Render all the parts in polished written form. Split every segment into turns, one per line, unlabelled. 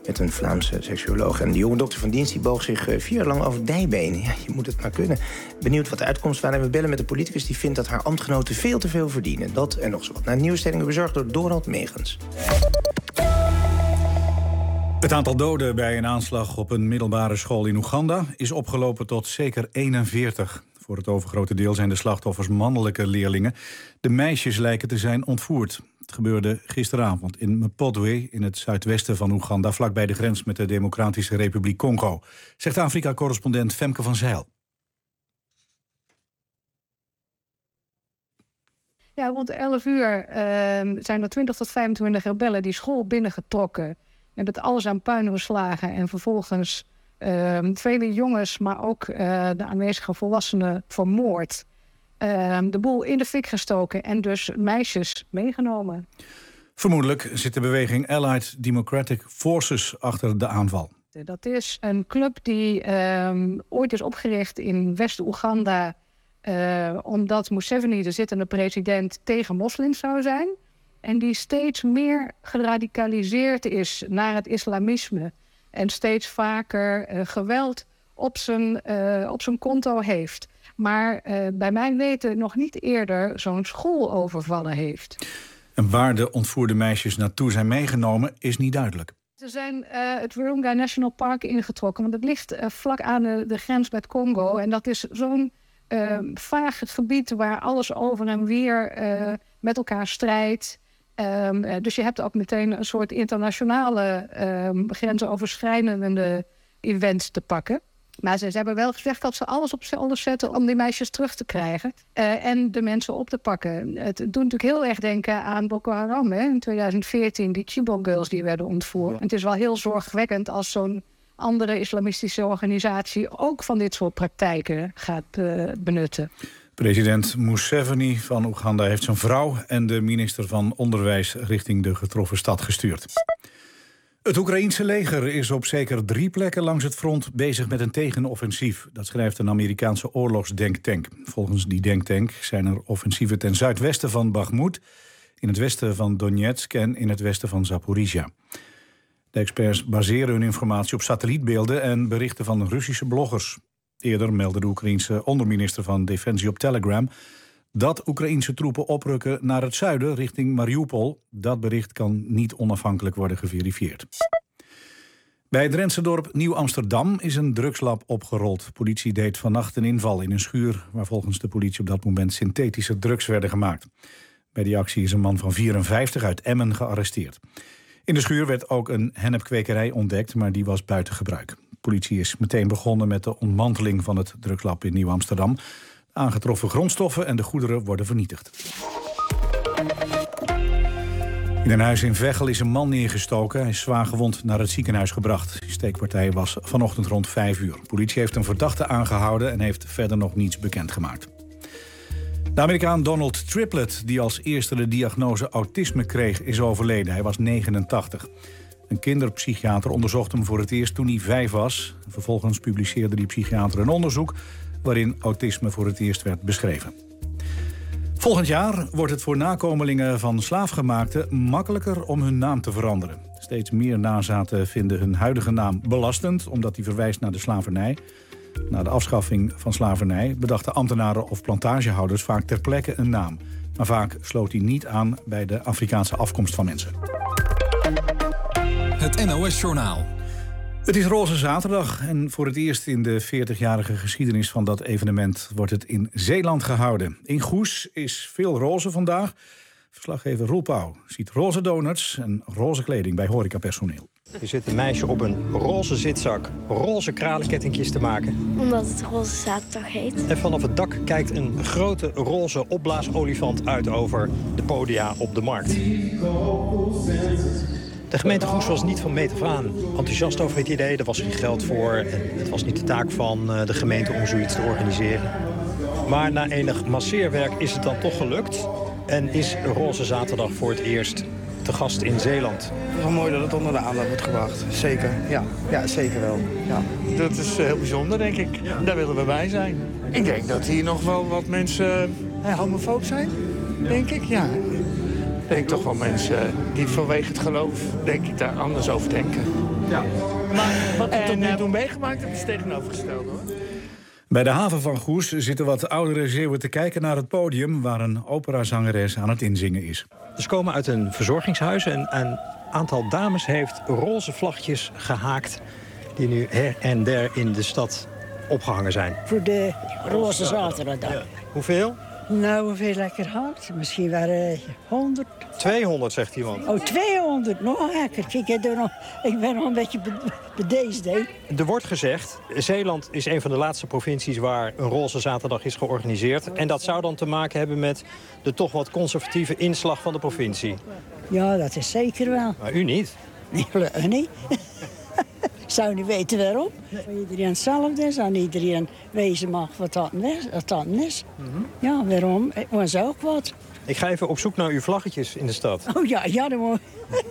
met een Vlaamse seksuoloog. En de jonge dokter van dienst die boog zich 4 jaar lang over dijbenen. Ja, je moet het maar kunnen. Benieuwd wat de uitkomst waren. En we bellen met een politicus die vindt dat haar ambtgenoten veel te veel verdienen. Dat en nog zo wat. Naar nieuwsstellingen bezorgd door Dorald Megens.
Het aantal doden bij een aanslag op een middelbare school in Oeganda is opgelopen tot zeker 41. Voor het overgrote deel zijn de slachtoffers mannelijke leerlingen. De meisjes lijken te zijn ontvoerd. Het gebeurde gisteravond in Mpondwe in het zuidwesten van Oeganda, vlakbij de grens met de Democratische Republiek Congo, zegt Afrika-correspondent Femke van Zijl.
Ja, rond 11 uur zijn er 20 tot 25 rebellen die school binnengetrokken. En dat alles aan puin geslagen en vervolgens vele jongens, maar ook de aanwezige volwassenen vermoord. De boel in de fik gestoken en dus meisjes meegenomen.
Vermoedelijk zit de beweging Allied Democratic Forces achter de aanval.
Dat is een club die ooit is opgericht in West-Oeganda, omdat Museveni, de zittende president, tegen moslims zou zijn. En die steeds meer geradicaliseerd is naar het islamisme. En steeds vaker geweld op zijn konto heeft. Maar bij mijn weten nog niet eerder zo'n school overvallen heeft.
En waar de ontvoerde meisjes naartoe zijn meegenomen is niet duidelijk.
Ze zijn het Virunga National Park ingetrokken. Want het ligt vlak aan de grens met Congo. En dat is zo'n vaag gebied waar alles over en weer met elkaar strijdt. Dus je hebt ook meteen een soort internationale grensoverschrijdende event te pakken. Maar ze hebben wel gezegd dat ze alles op zullen zetten om die meisjes terug te krijgen. En de mensen op te pakken. Het doet natuurlijk heel erg denken aan Boko Haram. Hè? In 2014, die Chibok Girls die werden ontvoerd. En het is wel heel zorgwekkend als zo'n andere islamistische organisatie ook van dit soort praktijken gaat benutten.
President Museveni van Oeganda heeft zijn vrouw en de minister van Onderwijs richting de getroffen stad gestuurd. Het Oekraïense leger is op zeker 3 plekken langs het front bezig met een tegenoffensief. Dat schrijft een Amerikaanse oorlogsdenktank. Volgens die denktank zijn er offensieven ten zuidwesten van Bakhmut, in het westen van Donetsk en in het westen van Zaporizhia. De experts baseren hun informatie op satellietbeelden en berichten van Russische bloggers. Eerder meldde de Oekraïense onderminister van Defensie op Telegram dat Oekraïense troepen oprukken naar het zuiden richting Mariupol. Dat bericht kan niet onafhankelijk worden geverifieerd. Bij het Drentse dorp Nieuw-Amsterdam is een drugslab opgerold. Politie deed vannacht een inval in een schuur waar volgens de politie op dat moment synthetische drugs werden gemaakt. Bij die actie is een man van 54 uit Emmen gearresteerd. In de schuur werd ook een hennepkwekerij ontdekt, maar die was buiten gebruik. De politie is meteen begonnen met de ontmanteling van het drugslab in Nieuw-Amsterdam. De aangetroffen grondstoffen en de goederen worden vernietigd. In een huis in Veghel is een man neergestoken. Hij is zwaar gewond naar het ziekenhuis gebracht. De steekpartij was vanochtend rond 5 uur. De politie heeft een verdachte aangehouden en heeft verder nog niets bekendgemaakt. De Amerikaan Donald Triplett, die als eerste de diagnose autisme kreeg, is overleden. Hij was 89. Een kinderpsychiater onderzocht hem voor het eerst toen hij 5 was. Vervolgens publiceerde die psychiater een onderzoek waarin autisme voor het eerst werd beschreven. Volgend jaar wordt het voor nakomelingen van slaafgemaakten makkelijker om hun naam te veranderen. Steeds meer nazaten vinden hun huidige naam belastend, omdat die verwijst naar de slavernij. Na de afschaffing van slavernij bedachten ambtenaren of plantagehouders vaak ter plekke een naam. Maar vaak sloot die niet aan bij de Afrikaanse afkomst van mensen.
Het NOS-journaal.
Het is Roze Zaterdag en voor het eerst in de 40-jarige geschiedenis van dat evenement wordt het in Zeeland gehouden. In Goes is veel roze vandaag. Verslaggever Roel Pauw ziet roze donuts en roze kleding bij horecapersoneel.
Er zit een meisje op een roze zitzak roze kralenkettingjes te maken.
Omdat het Roze Zaterdag heet.
En vanaf het dak kijkt een grote roze opblaasolifant uit over de podia op de markt. De gemeente Goes was niet van meet af aan enthousiast over het idee. Er was geen geld voor en het was niet de taak van de gemeente om zoiets te organiseren. Maar na enig masseerwerk is het dan toch gelukt. En is Roze Zaterdag voor het eerst te gast in Zeeland.
Het is wel mooi dat het onder de aandacht wordt gebracht. Zeker, ja zeker wel. Ja.
Dat is heel bijzonder, denk ik. Daar willen we bij zijn. Ik denk dat hier nog wel wat mensen homofoob zijn, denk ik, ja. Ik denk toch wel mensen die vanwege het geloof, denk ik, daar anders over denken. Ja. Maar wat we tot nu toe meegemaakt hebben, is tegenovergesteld, hoor.
Bij de haven van Goes zitten wat oudere Zeeuwen te kijken naar het podium waar een operazangeres aan het inzingen is.
Ze komen uit een verzorgingshuis en een aantal dames heeft roze vlaggetjes gehaakt die nu her en der in de stad opgehangen zijn.
Voor de roze zaterdag.
Ja. Hoeveel?
Nou, hoeveel lekker hard. Misschien waren 100.
200, zegt iemand.
Oh, 200. Nog lekker. Ik ben nog een beetje bedeesd, hè.
Er wordt gezegd, Zeeland is een van de laatste provincies waar een roze zaterdag is georganiseerd. En dat zou dan te maken hebben met de toch wat conservatieve inslag van de provincie.
Ja, dat is zeker wel.
Maar u niet?
Nee, gelukkig niet. Ik zou niet weten waarom. Iedereen hetzelfde is en iedereen wezen mag wat dat is. Ja, waarom? Ik was ook wat.
Ik ga even op zoek naar uw vlaggetjes in de stad.
Oh ja, dat moet.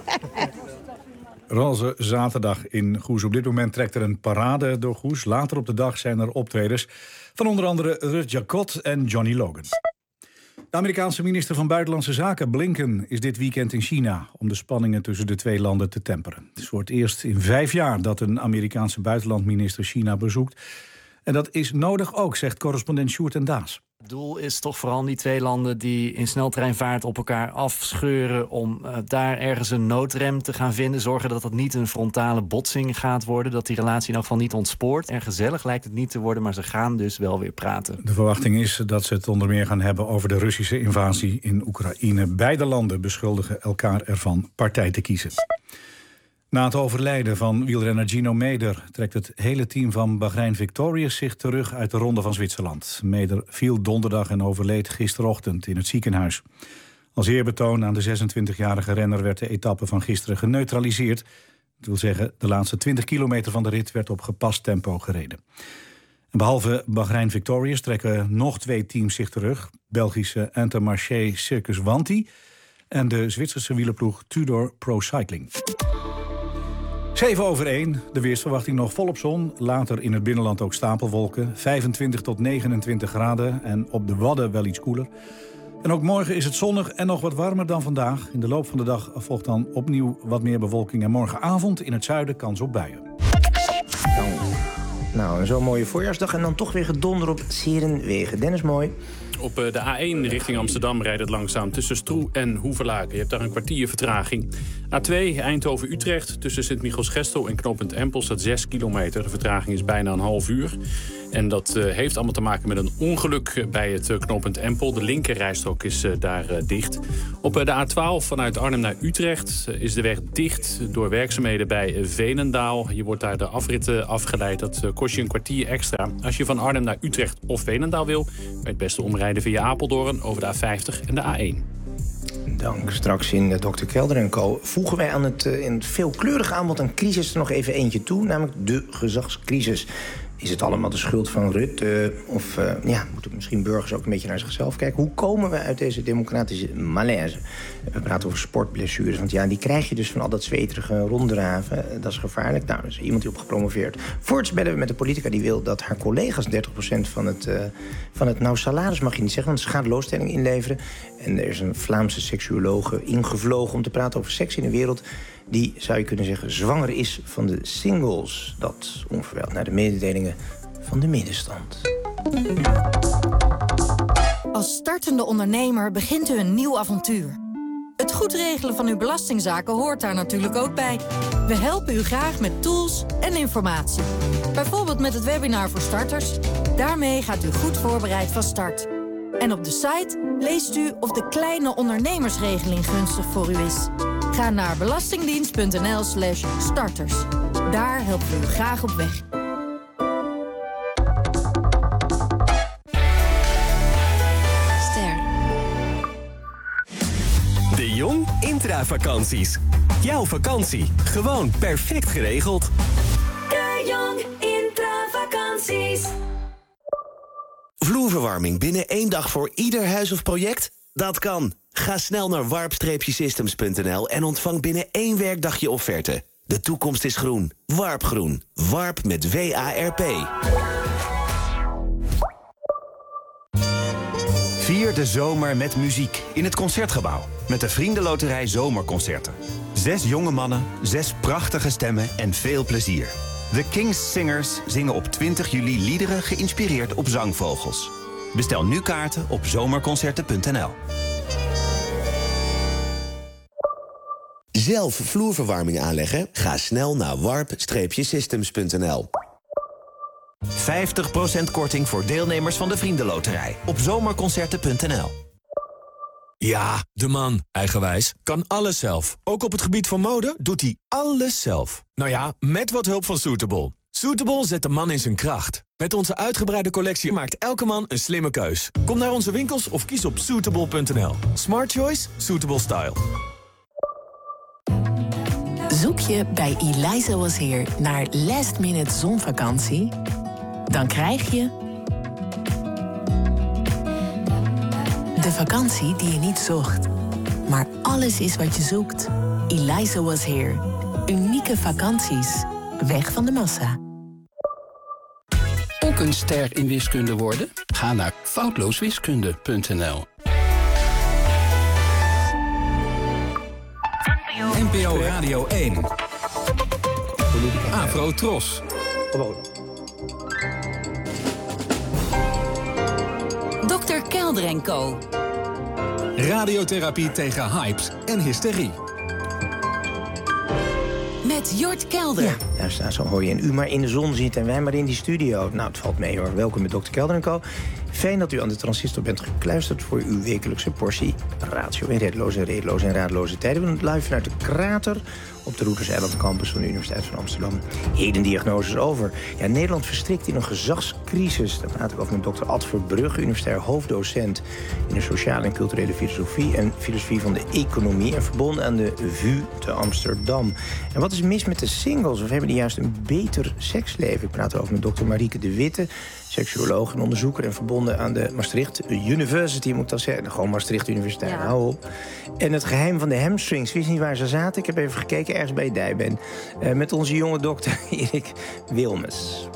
Roze zaterdag in Goes. Op dit moment trekt er een parade door Goes. Later op de dag zijn er optredens van onder andere Ruud Jacot en Johnny Logan. De Amerikaanse minister van Buitenlandse Zaken, Blinken, is dit weekend in China om de spanningen tussen de twee landen te temperen. Het is voor het eerst in 5 jaar dat een Amerikaanse buitenlandminister China bezoekt. En dat is nodig ook, zegt correspondent Sjoerd en Daas.
Het doel is toch vooral die twee landen die in sneltreinvaart op elkaar afscheuren om daar ergens een noodrem te gaan vinden. Zorgen dat het niet een frontale botsing gaat worden. Dat die relatie in elk geval niet ontspoort. En gezellig lijkt het niet te worden, maar ze gaan dus wel weer praten.
De verwachting is dat ze het onder meer gaan hebben over de Russische invasie in Oekraïne. Beide landen beschuldigen elkaar ervan partij te kiezen. Na het overlijden van wielrenner Gino Meder trekt het hele team van Bahrein Victorious zich terug uit de Ronde van Zwitserland. Meder viel donderdag en overleed gisterochtend in het ziekenhuis. Als eerbetoon aan de 26-jarige renner werd de etappe van gisteren geneutraliseerd. Dat wil zeggen, de laatste 20 kilometer van de rit werd op gepast tempo gereden. En behalve Bahrein Victorious trekken nog 2 teams zich terug. Belgische Intermarché Circus Wanty en de Zwitserse wielerploeg Tudor Pro Cycling. 7:07, de weersverwachting nog volop zon. Later in het binnenland ook stapelwolken. 25 tot 29 graden en op de Wadden wel iets koeler. En ook morgen is het zonnig en nog wat warmer dan vandaag. In de loop van de dag volgt dan opnieuw wat meer bewolking. En morgenavond in het zuiden kans op buien.
Nou, zo'n mooie voorjaarsdag en dan toch weer gedonder op Serenwegen. Dennis, mooi.
Op de A1 richting Amsterdam rijdt het langzaam tussen Stroe en Hoevelaken. Je hebt daar een kwartier vertraging. A2 Eindhoven-Utrecht tussen Sint-Michiels-Gestel en knooppunt Empel staat 6 kilometer. De vertraging is bijna een half uur. En dat heeft allemaal te maken met een ongeluk bij het knooppunt Empel. De linkerrijstrook is daar dicht. Op de A12 vanuit Arnhem naar Utrecht is de weg dicht door werkzaamheden bij Veenendaal. Je wordt daar de afritten afgeleid. Dat kost je een kwartier extra. Als je van Arnhem naar Utrecht of Veenendaal wil, kan je het beste omrijden via Apeldoorn over de A50 en de A1.
Dank. Straks in Dr. Kelder & Co. voegen wij aan het in het veelkleurige aanbod aan crisis er nog even eentje toe, namelijk de gezagscrisis. Is het allemaal de schuld van Rutte? Of moeten misschien burgers ook een beetje naar zichzelf kijken? Hoe komen we uit deze democratische malaise? We praten over sportblessures, want die krijg je dus van al dat zweterige ronddraven. Dat is gevaarlijk. Nou, er is iemand die op gepromoveerd. Voorts bellen we met een politica die wil dat haar collega's 30% van het salaris mag je niet zeggen, want schadeloosstelling inleveren. En er is een Vlaamse seksuologe ingevlogen om te praten over seks in een wereld die, zou je kunnen zeggen, zwanger is van de singles. Dat onverwijld naar de mededelingen van de middenstand.
Als startende ondernemer begint u een nieuw avontuur. Het goed regelen van uw belastingzaken hoort daar natuurlijk ook bij. We helpen u graag met tools en informatie. Bijvoorbeeld met het webinar voor starters. Daarmee gaat u goed voorbereid van start. En op de site leest u of de kleine ondernemersregeling gunstig voor u is. Ga naar belastingdienst.nl/starters. Daar helpen we u graag op weg.
Ster. De Jong Intravakanties. Jouw vakantie, gewoon perfect geregeld.
De Jong Intravakanties.
Vloerverwarming binnen 1 dag voor ieder huis of project? Dat kan. Ga snel naar warp-systems.nl en ontvang binnen 1 werkdag je offerte. De toekomst is groen. Warpgroen. Warp met WARP.
Vier de zomer met muziek in het Concertgebouw. Met de Vriendenloterij Zomerconcerten. 6 jonge mannen, 6 prachtige stemmen en veel plezier. The King's Singers zingen op 20 juli liederen geïnspireerd op zangvogels. Bestel nu kaarten op zomerconcerten.nl.
Zelf vloerverwarming aanleggen? Ga snel naar warp-systems.nl.
50% korting voor deelnemers van de Vriendenloterij op zomerconcerten.nl.
Ja, de man, eigenwijs, kan alles zelf. Ook op het gebied van mode doet hij alles zelf. Nou ja, met wat hulp van Suitable. Suitable zet de man in zijn kracht. Met onze uitgebreide collectie maakt elke man een slimme keus. Kom naar onze winkels of kies op suitable.nl. Smart choice, suitable style.
Zoek je bij Eliza Was Here naar last minute zonvakantie? Dan krijg je de vakantie die je niet zocht. Maar alles is wat je zoekt. Eliza Was Here. Unieke vakanties. Weg van de massa.
Ook een ster in wiskunde worden? Ga naar foutlooswiskunde.nl.
NPO Radio 1. Afro Tros.
Dr. Kelder en Co.
Radiotherapie tegen hypes en hysterie.
Met Jort Kelder.
Ja, daar staan zo hoor je en u maar in de zon zit en wij maar in die studio. Nou, het valt mee hoor. Welkom bij Dr. Kelder en Co. Fijn dat u aan de transistor bent gekluisterd voor uw wekelijkse portie ratio in redeloze en radeloze tijden. We doen het live vanuit de krater op de Roederseiland campus van de Universiteit van Amsterdam. Heden diagnoses over. Ja, Nederland verstrikt in een gezagscrisis. Daar praat ik over met dokter Ad Verbrugge, universitair hoofddocent in de sociale en culturele filosofie en filosofie van de economie en verbonden aan de VU te Amsterdam. En wat is mis met de singles? Of hebben die juist een beter seksleven? Ik praat erover met dokter Marieke de Witte, seksuoloog en onderzoeker en verbonden aan de Maastricht University, moet ik dat zeggen. Gewoon Maastricht Universiteit, ja. Hou op. En het geheim van de hamstrings, wist niet waar ze zaten. Ik heb even gekeken, ergens bij Dijben. Met onze jonge dokter Erik Wilmes.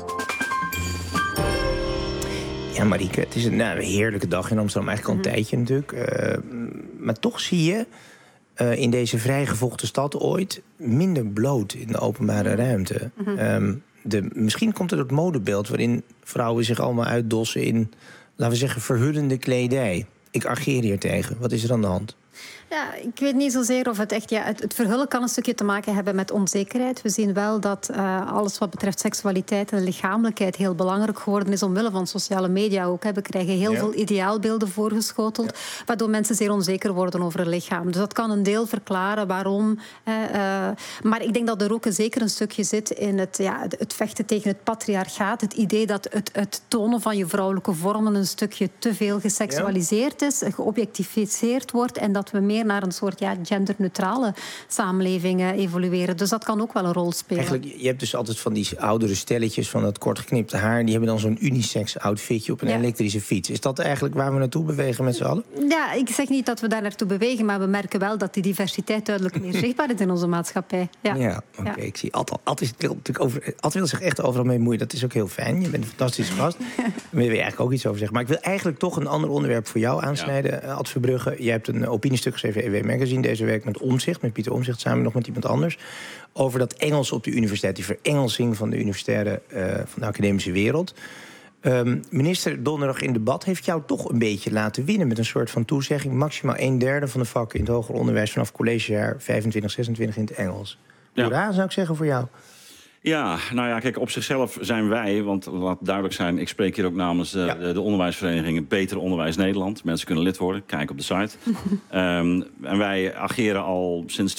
Ja, Marieke, het is een heerlijke dag in Amsterdam. Eigenlijk al een tijdje natuurlijk. Maar toch zie je in deze vrijgevochten stad ooit minder bloot in de openbare ruimte. Misschien komt het modebeeld waarin vrouwen zich allemaal uitdossen in, laten we zeggen, verhullende kledij. Ik ageer hier tegen. Wat is er aan de hand?
Ja, ik weet niet zozeer of het echt... Ja, het verhullen kan een stukje te maken hebben met onzekerheid. We zien wel dat alles wat betreft seksualiteit en lichamelijkheid heel belangrijk geworden is omwille van sociale media ook. We krijgen heel veel ideaalbeelden voorgeschoteld, waardoor mensen zeer onzeker worden over hun lichaam. Dus dat kan een deel verklaren waarom. Maar ik denk dat er ook zeker een stukje zit in het vechten tegen het patriarchaat. Het idee dat het tonen van je vrouwelijke vormen een stukje te veel geseksualiseerd is, geobjectificeerd wordt en dat we meer naar een soort genderneutrale samenleving evolueren. Dus dat kan ook wel een rol spelen.
Eigenlijk, je hebt dus altijd van die oudere stelletjes van het kort geknipte haar, die hebben dan zo'n unisex outfitje op een elektrische fiets. Is dat eigenlijk waar we naartoe bewegen met z'n allen? Ja,
ik zeg niet dat we daar naartoe bewegen, maar we merken wel dat die diversiteit duidelijk meer zichtbaar is in onze maatschappij. Ja, oké. Ik zie altijd wil zich echt overal mee moeien. Dat is ook heel fijn. Je bent een fantastische gast. Daar wil je eigenlijk ook iets over zeggen. Maar ik wil eigenlijk toch een ander onderwerp voor jou aansnijden, Ad Verbrugge. Je hebt een opiniestuk geschreven, EW Magazine, deze week met Omtzigt, met Pieter Omtzigt, samen nog met iemand anders, over dat Engels op de universiteit, die verengelsing van de universitaire, van de academische wereld. Minister donderdag in debat heeft jou toch een beetje laten winnen met een soort van toezegging, maximaal 1/3 van de vakken in het hoger onderwijs vanaf collegejaar 25, 26 in het Engels. Hoera, zou ik zeggen, voor jou.
Ja, nou ja, kijk, op zichzelf zijn wij, want laat duidelijk zijn, ik spreek hier ook namens de onderwijsvereniging Beter Onderwijs Nederland. Mensen kunnen lid worden, kijk op de site. En wij ageren al sinds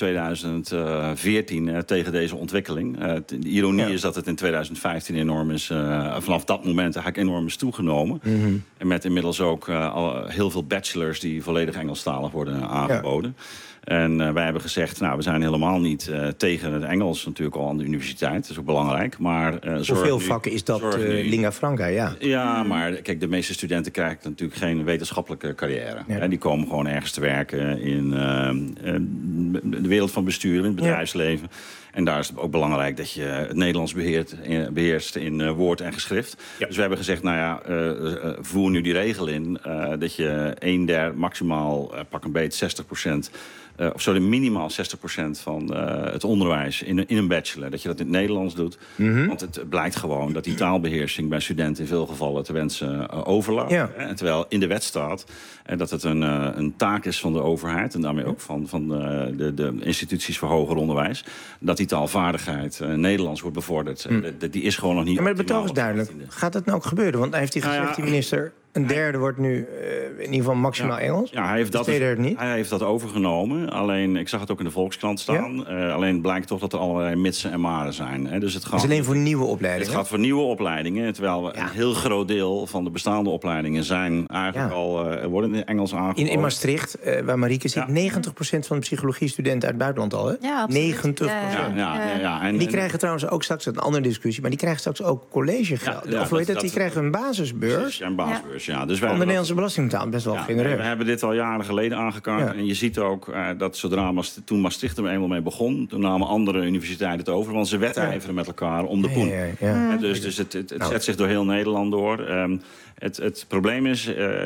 2014 tegen deze ontwikkeling. De ironie is dat het in 2015 enorm is, vanaf dat moment eigenlijk enorm is toegenomen. En met inmiddels ook al heel veel bachelors die volledig Engelstalig worden aangeboden. En wij hebben gezegd, we zijn helemaal niet tegen het Engels natuurlijk al aan de universiteit. Dat is ook belangrijk. Maar
hoeveel vakken is dat lingua franca,
Ja, maar kijk, de meeste studenten krijgen natuurlijk geen wetenschappelijke carrière. Ja. En die komen gewoon ergens te werken in de wereld van bestuur, in het bedrijfsleven. En daar is het ook belangrijk dat je het Nederlands beheerst in woord en geschrift. Ja. Dus we hebben gezegd, voer nu die regel in dat je 1/3, maximaal pak een beet 60%... minimaal 60% van het onderwijs in een bachelor. Dat je dat in het Nederlands doet. Mm-hmm. Want het blijkt gewoon dat die taalbeheersing bij studenten in veel gevallen te wensen overlaat. Ja. En terwijl in de wet staat dat het een taak is van de overheid. En daarmee ook van de instituties voor hoger onderwijs. Dat die taalvaardigheid Nederlands wordt bevorderd. Die is gewoon nog niet.
Ja, maar het betoog is duidelijk. Gaat het nou ook gebeuren? Want hij heeft gezegd, die minister... Een derde wordt nu in ieder geval maximaal Engels.
Ja, hij heeft dat overgenomen. Alleen, ik zag het ook in de Volkskrant staan. Ja? Alleen blijkt toch dat er allerlei mitsen en maren zijn. Hè. Dus het gaat
alleen voor nieuwe opleidingen?
Het gaat voor nieuwe opleidingen. Terwijl een heel groot deel van de bestaande opleidingen zijn eigenlijk worden in Engels aangeboden.
In Maastricht, waar Marieke zit, 90% van de psychologiestudenten uit het buitenland al. Hè?
Ja, absoluut.
90%. En die krijgen trouwens ook straks, een andere discussie... maar die krijgen straks ook collegegeld. Die krijgen een basisbeurs.
Een basisbeurs. Ja, dus
van de Nederlandse belasting betaalt best wel genereus.
We hebben dit al jaren geleden aangekaart. Ja. En je ziet ook dat zodra toen Maastricht er eenmaal mee begon... toen namen andere universiteiten het over. Want ze wedijveren met elkaar om de poen. Dus het zet zich door heel Nederland door. Het probleem is,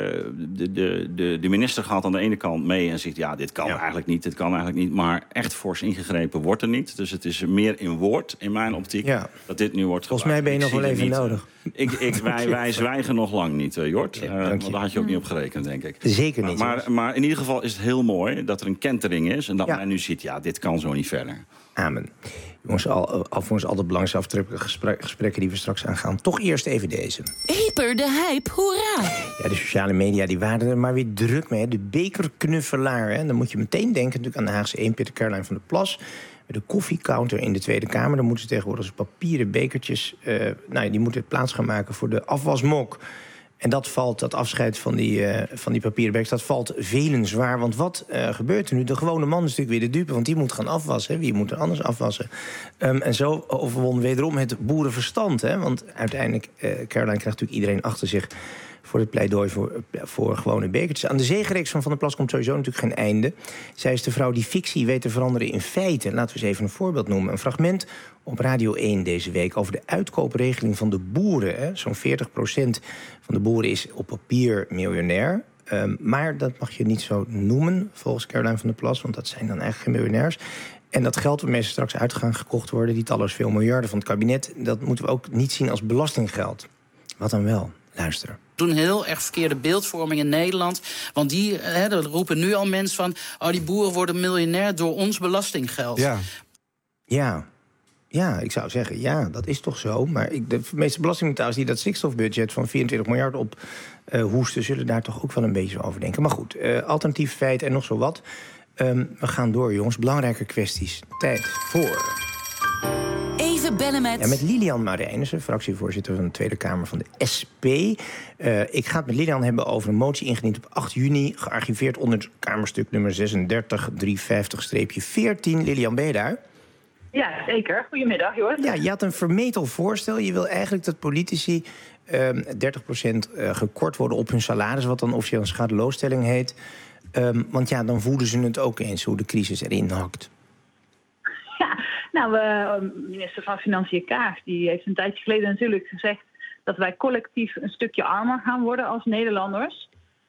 de minister gaat aan de ene kant mee en zegt... dit kan eigenlijk niet, maar echt fors ingegrepen wordt er niet. Dus het is meer in woord, in mijn optiek, dat dit nu wordt
Volgens mij ben je nog wel even nodig.
Wij zwijgen nog lang niet, Jort. Want daar had je ook niet op gerekend, denk ik.
Zeker niet.
Maar in ieder geval is het heel mooi dat er een kentering is... en dat men nu ziet, dit kan zo niet verder.
Amen. Jongens, alvorens al de belangrijkste aftrekkelijke gesprekken die we straks aangaan. Toch eerst even deze.
Hyper de hype, hoera!
Ja, de sociale media die waren er maar weer druk mee. De bekerknuffelaar. Hè. Dan moet je meteen denken natuurlijk aan de Haagse 1, Peter Caroline van der Plas. De koffiecounter in de Tweede Kamer. Dan moeten ze tegenwoordig papieren bekertjes... die moeten plaats gaan maken voor de afwasmok. En dat afscheid van die papieren bekertjes, dat valt velen zwaar. Want wat gebeurt er nu? De gewone man is natuurlijk weer de dupe, want die moet gaan afwassen. Hè? Wie moet er anders afwassen? En zo overwon wederom het boerenverstand. Hè? Want uiteindelijk, Caroline krijgt natuurlijk iedereen achter zich... voor het pleidooi voor gewone bekertjes. Aan de zegenreeks van der Plas komt sowieso natuurlijk geen einde. Zij is de vrouw die fictie weet te veranderen in feiten. Laten we eens even een voorbeeld noemen. Een fragment op Radio 1 deze week over de uitkoopregeling van de boeren. Hè. Zo'n 40% van de boeren is op papier miljonair. Maar dat mag je niet zo noemen, volgens Caroline van der Plas... want dat zijn dan eigenlijk geen miljonairs. En dat geld waarmee ze straks uit gaan gekocht worden... die talloze miljarden van het kabinet... dat moeten we ook niet zien als belastinggeld. Wat dan wel? Luister.
Doen heel erg verkeerde beeldvorming in Nederland. Want er roepen nu al mensen van... die boeren worden miljonair door ons belastinggeld.
Ja, ik zou zeggen, dat is toch zo. Maar de meeste belastingbetalers die dat stikstofbudget van 24 miljard op hoesten... zullen daar toch ook wel een beetje over denken. Maar goed, alternatief feit en nog zo wat. We gaan door, jongens. Belangrijke kwesties. Tijd voor...
Even bellen met
Lilian Marijnissen, fractievoorzitter van de Tweede Kamer van de SP. Ik ga het met Lilian hebben over een motie ingediend op 8 juni... gearchiveerd onder het Kamerstuk nummer 36-350-14. Lilian, ben je daar?
Ja, zeker. Goedemiddag, Jort.
Ja, je had een vermetel voorstel. Je wil eigenlijk dat politici 30% gekort worden op hun salaris... wat dan officieel een schadeloosstelling heet. Want dan voelen ze het ook eens hoe de crisis erin hakt.
Minister van Financiën Kaag die heeft een tijdje geleden natuurlijk gezegd... dat wij collectief een stukje armer gaan worden als Nederlanders.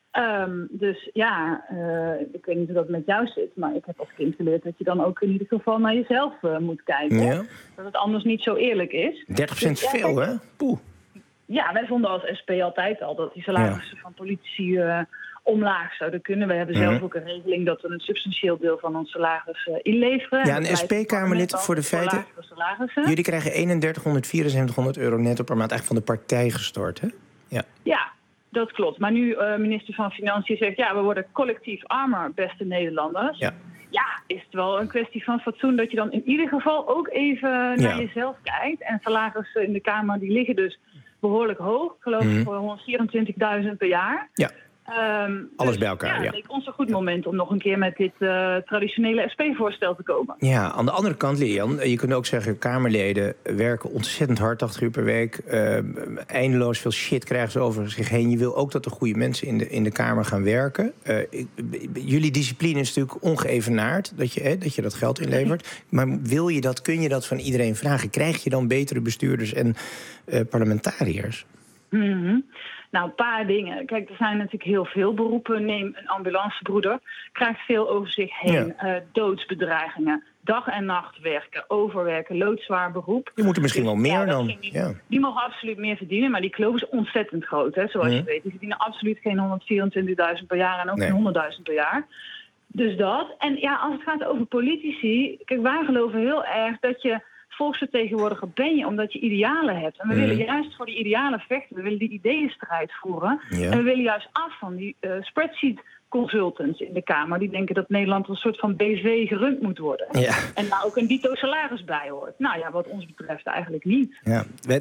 Ik weet niet hoe dat met jou zit... maar ik heb als kind geleerd dat je dan ook in ieder geval naar jezelf moet kijken. Ja. Dat het anders niet zo eerlijk is.
30% veel, hè? Poeh.
Ja, wij vonden als SP altijd al dat die salarissen van politici... omlaag zouden kunnen. We hebben zelf ook een regeling dat we een substantieel deel van ons salaris inleveren.
Ja, een SP-Kamerlid voor de feiten. Jullie krijgen 31.74 euro netto per maand eigenlijk van de partij gestort, hè?
Ja, dat klopt. Maar nu minister van Financiën zegt... we worden collectief armer, beste Nederlanders. Ja, is het wel een kwestie van fatsoen... dat je dan in ieder geval ook even naar jezelf kijkt. En salarissen in de Kamer die liggen dus behoorlijk hoog. Ik geloof voor 124.000 per jaar. Ja.
Alles bij elkaar,
het leek ons een goed moment om nog een keer met dit traditionele SP-voorstel te komen.
Ja, aan de andere kant, Lilian, je kunt ook zeggen... Kamerleden werken ontzettend hard, 80 uur per week. Eindeloos veel shit krijgen ze over zich heen. Je wil ook dat er goede mensen in de Kamer gaan werken. Jullie discipline is natuurlijk ongeëvenaard, dat je dat geld inlevert. Maar kun je dat van iedereen vragen? Krijg je dan betere bestuurders en parlementariërs?
Mm-hmm. Nou, een paar dingen. Kijk, er zijn natuurlijk heel veel beroepen. Neem een ambulancebroeder. Krijgt veel over zich heen. Ja. Doodsbedreigingen. Dag en nacht werken. Overwerken. Loodzwaar beroep.
Je moet er misschien wel meer dan.
Die mogen absoluut meer verdienen. Maar die kloof is ontzettend groot. Hè, zoals je weet. Die verdienen absoluut geen 124.000 per jaar. En ook geen 100.000 per jaar. Dus dat. En ja, als het gaat over politici. Kijk, wij geloven heel erg dat je... volksvertegenwoordiger ben je omdat je idealen hebt. En we willen juist voor die idealen vechten. We willen die ideeënstrijd voeren. Ja. En we willen juist af van die spreadsheet consultants in de Kamer. Die denken dat Nederland een soort van BV gerund moet worden. Ja. En daar ook een dito salaris bij hoort. Nou ja, wat ons betreft eigenlijk niet.
Ja.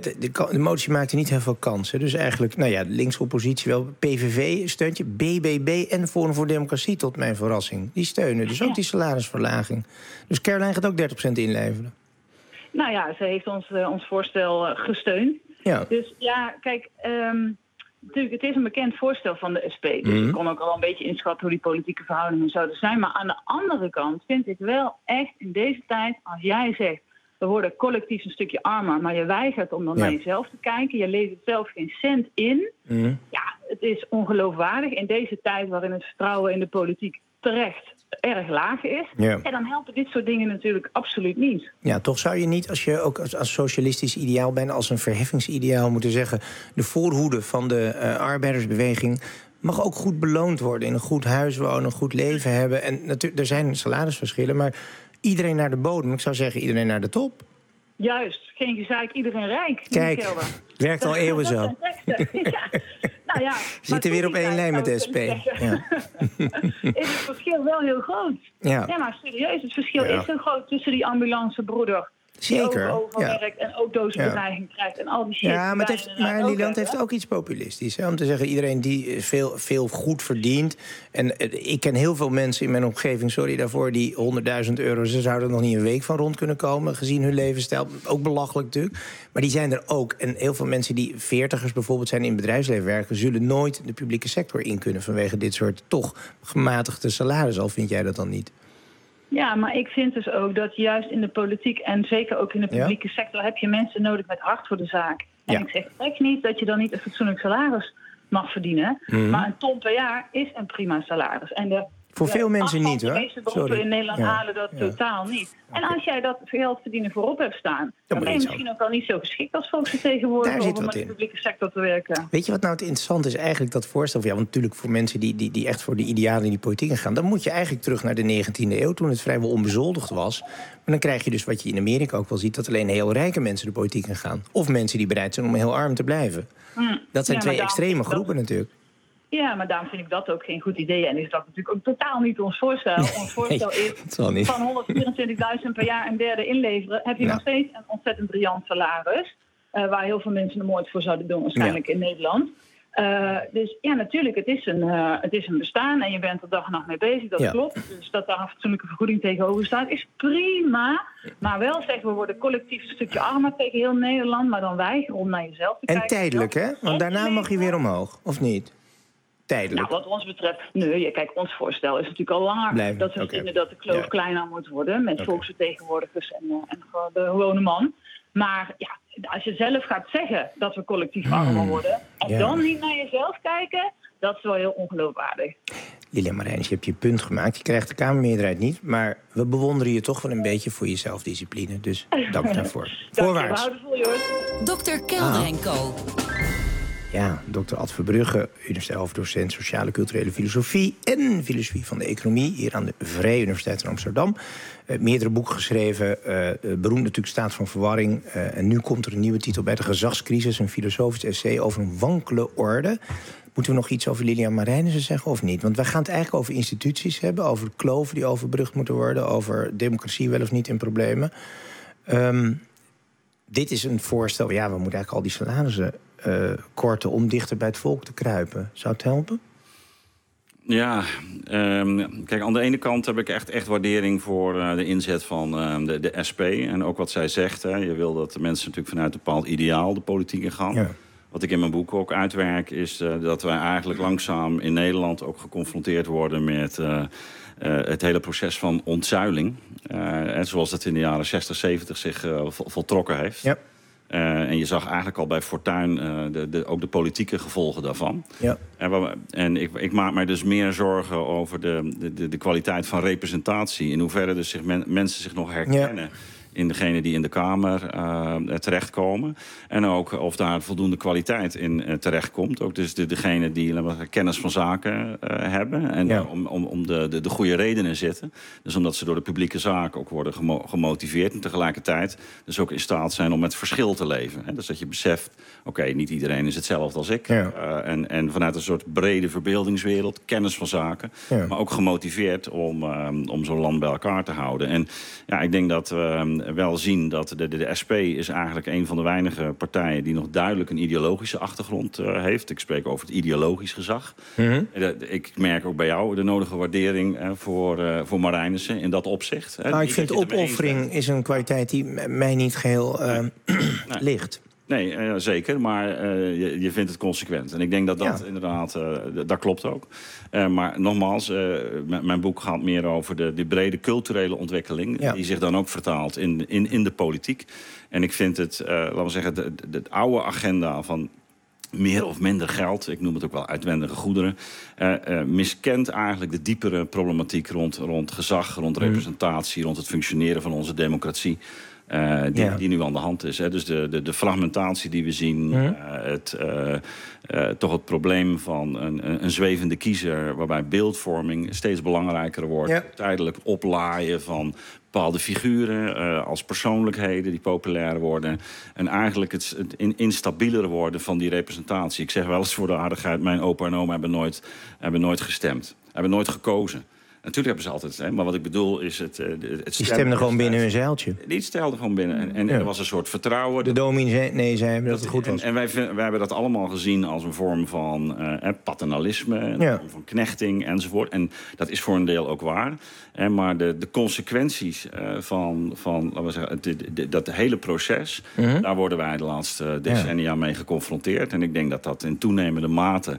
De motie maakte niet heel veel kansen. Dus eigenlijk, de linkse oppositie wel. PVV steunt je, BBB en Forum voor Democratie tot mijn verrassing. Die steunen dus ook die salarisverlaging. Dus Caroline gaat ook 30% inleveren.
Nou ja, ze heeft ons voorstel gesteund. Ja. Dus ja, kijk, natuurlijk, het is een bekend voorstel van de SP. Dus ik kon ook al een beetje inschatten hoe die politieke verhoudingen zouden zijn. Maar aan de andere kant vind ik wel echt in deze tijd, als jij zegt... we worden collectief een stukje armer, maar je weigert om dan naar jezelf te kijken. Je levert zelf geen cent in. Ja, het is ongeloofwaardig in deze tijd waarin het vertrouwen in de politiek terecht erg laag is. Ja. En dan helpen dit soort dingen natuurlijk absoluut niet. Ja, toch zou je niet, als je ook als socialistisch ideaal bent... als een verheffingsideaal moeten zeggen... de voorhoede van de arbeidersbeweging mag ook goed beloond worden. In een goed huis wonen, een goed leven hebben. En natuurlijk, er zijn salarisverschillen, maar iedereen naar de bodem. Ik zou zeggen, iedereen naar de top. Juist, geen gezeik, iedereen rijk. Kijk, het werkt al eeuwen zo. Nou ja, zitten weer op één lijn met de SP. Ja. Is het verschil wel heel groot. Ja, maar serieus, het verschil is heel groot tussen die ambulancebroeder... Zeker. Die overwerkt en ook doodsbedreiging krijgt en al die shit. Ja, maar Nederland heeft ook iets populistisch. Hè? Om te zeggen, iedereen die veel goed verdient. En ik ken heel veel mensen in mijn omgeving, sorry daarvoor... die 100.000 euro, ze zouden er nog niet een week van rond kunnen komen... gezien hun levensstijl. Ook belachelijk natuurlijk. Maar die zijn er ook. En heel veel mensen die 40ers bijvoorbeeld zijn in het bedrijfsleven werken... zullen nooit de publieke sector in kunnen vanwege dit soort toch gematigde salaris. Al vind jij dat dan niet? Ja, maar ik vind dus ook dat juist in de politiek... en zeker ook in de publieke sector... heb je mensen nodig met hart voor de zaak. En ik zeg echt niet dat je dan niet een fatsoenlijk salaris mag verdienen. Maar een ton per jaar is een prima salaris. En voor veel mensen niet, hoor. De meeste beroepen in Nederland halen dat totaal niet. En als jij dat geld verdienen voorop hebt staan... dan ben je misschien ook al niet zo geschikt als volksvertegenwoordiger... om in de publieke sector te werken. Weet je wat nou het interessante is? Eigenlijk dat voorstel van... want natuurlijk voor mensen die echt voor de idealen in die politiek gaan... dan moet je eigenlijk terug naar de 19e eeuw... toen het vrijwel onbezoldigd was. Maar dan krijg je dus wat je in Amerika ook wel ziet... dat alleen heel rijke mensen de politiek in gaan. Of mensen die bereid zijn om heel arm te blijven. Dat zijn twee extreme groepen natuurlijk. Ja, maar daarom vind ik dat ook geen goed idee. En is dat natuurlijk ook totaal niet ons voorstel. Ons voorstel is van 124.000 per jaar een derde inleveren... heb je nog steeds een ontzettend briljant salaris... waar heel veel mensen er nooit voor zouden doen, waarschijnlijk in Nederland. Dus ja, natuurlijk, het is een bestaan... en je bent er dag en nacht mee bezig, dat klopt. Dus dat daar een fatsoenlijke vergoeding tegenover staat, is prima. Maar wel zeggen, we worden collectief een stukje armer tegen heel Nederland... maar dan weigeren om naar jezelf te kijken. En tijdelijk, hè? Want daarna mag je weer omhoog, of niet? Tijdelijk. Nou, wat ons betreft, nee, kijk, ons voorstel is natuurlijk al langer dat we vinden dat de kloof kleiner moet worden met volksvertegenwoordigers en de gewone man. Maar ja, als je zelf gaat zeggen dat we collectief armer worden en dan niet naar jezelf kijken, dat is wel heel ongeloofwaardig. Lilian Marijnissen, je hebt je punt gemaakt. Je krijgt de Kamermeerderheid niet, maar we bewonderen je toch wel een beetje voor je zelfdiscipline. Dus dank daarvoor. Voorwaarts.
Dr. Kelder & Co.
Ja, Dr. Ad Verbrugge, universitair hoofddocent sociale culturele filosofie en filosofie van de economie hier aan de Vrije Universiteit in Amsterdam. Meerdere boeken geschreven, beroemd natuurlijk Staat van Verwarring. En nu komt er een nieuwe titel bij, de gezagscrisis, een filosofisch essay over een wankele orde. Moeten we nog iets over Lilian Marijnissen zeggen of niet? Want wij gaan het eigenlijk over instituties hebben, over kloven die overbrugd moeten worden, over democratie wel of niet in problemen. Dit is een voorstel, ja, we moeten eigenlijk al die salarissen korten om dichter bij het volk te kruipen. Zou het helpen?
Ja, kijk, aan de ene kant heb ik echt waardering voor de inzet van de SP. En ook wat zij zegt. Hè, je wil dat de mensen natuurlijk vanuit een bepaald ideaal de politiek in gaan. Ja. Wat ik in mijn boek ook uitwerk is dat wij eigenlijk langzaam in Nederland ook geconfronteerd worden met het hele proces van ontzuiling. Zoals dat in de jaren 60, 70 zich voltrokken heeft. Ja. En je zag eigenlijk al bij Fortuyn ook de politieke gevolgen daarvan. Ja. En ik maak mij dus meer zorgen over de kwaliteit van representatie. In hoeverre dus mensen zich nog herkennen... Ja. In degene die in de Kamer terechtkomen. En ook of daar voldoende kwaliteit in terechtkomt. Ook dus degene die kennis van zaken hebben. En om de goede redenen zitten. Dus omdat ze door de publieke zaak ook worden gemotiveerd. En tegelijkertijd dus ook in staat zijn om met verschil te leven. Hè? Dus dat je beseft, oké, niet iedereen is hetzelfde als ik. Ja. En vanuit een soort brede verbeeldingswereld, kennis van zaken. Ja. Maar ook gemotiveerd om zo'n land bij elkaar te houden. En ja, ik denk dat wel zien dat de SP is eigenlijk een van de weinige partijen die nog duidelijk een ideologische achtergrond heeft. Ik spreek over het ideologisch gezag. Mm-hmm. Ik merk ook bij jou de nodige waardering voor Marijnissen in dat opzicht.
Nou, ik vind opoffering is een kwaliteit die mij niet geheel ligt.
Nee, zeker, maar je vindt het consequent. En ik denk dat inderdaad, dat klopt ook. Maar nogmaals, mijn boek gaat meer over de brede culturele ontwikkeling... Ja. Die zich dan ook vertaalt in de politiek. En ik vind het, laten we zeggen, de oude agenda van... meer of minder geld, ik noem het ook wel uitwendige goederen... miskent eigenlijk de diepere problematiek rond gezag, rond representatie... rond het functioneren van onze democratie... Die nu aan de hand is. Hè. Dus de fragmentatie die we zien, toch het probleem van een zwevende kiezer... waarbij beeldvorming steeds belangrijker wordt. Ja. Tijdelijk oplaaien van bepaalde figuren als persoonlijkheden die populair worden. En eigenlijk het instabieler worden van die representatie. Ik zeg wel eens voor de aardigheid, mijn opa en oma hebben nooit gestemd. Hebben nooit gekozen. Natuurlijk hebben ze altijd, maar wat ik bedoel is het
die stemden gewoon binnen hun zeiltje.
Die stelden gewoon binnen. En er was een soort vertrouwen.
De dominee zei dat het goed was.
En wij hebben dat allemaal gezien als een vorm van paternalisme, een vorm van knechting enzovoort. En dat is voor een deel ook waar. Maar de consequenties van laten we zeggen, dat hele proces... daar worden wij de laatste decennia mee geconfronteerd. En ik denk dat in toenemende mate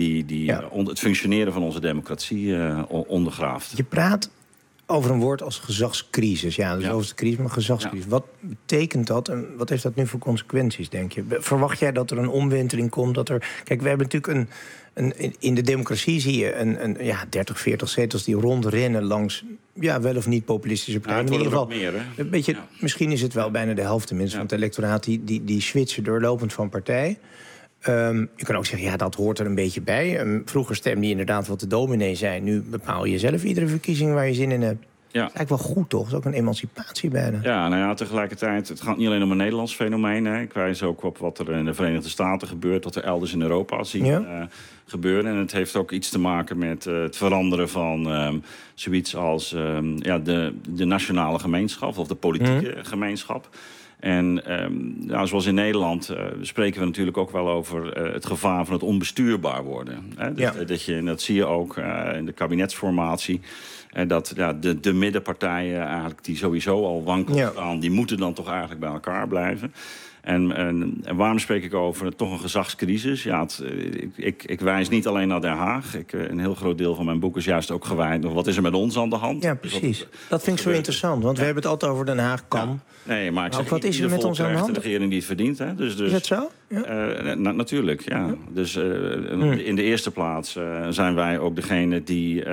het functioneren van onze democratie ondergraaft.
Je praat over een woord als gezagscrisis. Ja, dus over de crisis, maar gezagscrisis. Ja. Wat betekent dat en wat heeft dat nu voor consequenties, denk je? Verwacht jij dat er een omwenteling komt? Kijk, we hebben natuurlijk in de democratie zie je 30, 40 zetels die rondrennen langs wel of niet populistische partijen.
Ja,
in ieder geval,
meer,
een beetje, misschien is het wel bijna de helft tenminste van het electoraat die switchen doorlopend van partij. Je kan ook zeggen, dat hoort er een beetje bij. Vroeger stemde je inderdaad wat de dominee zei. Nu bepaal je zelf iedere verkiezing waar je zin in hebt. Ja. Dat is eigenlijk wel goed, toch? Dat is ook een emancipatie bijna.
Ja, tegelijkertijd, het gaat niet alleen om een Nederlands fenomeen. Hè. Ik wijs ook op wat er in de Verenigde Staten gebeurt... wat er elders in Europa zien gebeuren. En het heeft ook iets te maken met het veranderen van zoiets als de nationale gemeenschap... of de politieke gemeenschap. En zoals in Nederland spreken we natuurlijk ook wel over het gevaar van het onbestuurbaar worden. Hè? Dat zie je ook in de kabinetsformatie. Dat de middenpartijen eigenlijk die sowieso al wankel staan... die moeten dan toch eigenlijk bij elkaar blijven. En waarom spreek ik over toch een gezagscrisis? Ja, ik wijs niet alleen naar Den Haag. Een heel groot deel van mijn boek is juist ook gewijd... wat is er met zo aan de hand?
Ja, precies. Dat vind ik zo interessant, want we hebben het altijd over Den Haag kan.
Ja. Nee, maar ik zeg
wat is er met ons aan de hand?
De regering die het verdient. Hè? Dus,
is dat zo?
Ja. Natuurlijk, ja. Dus in de eerste plaats zijn wij ook degene die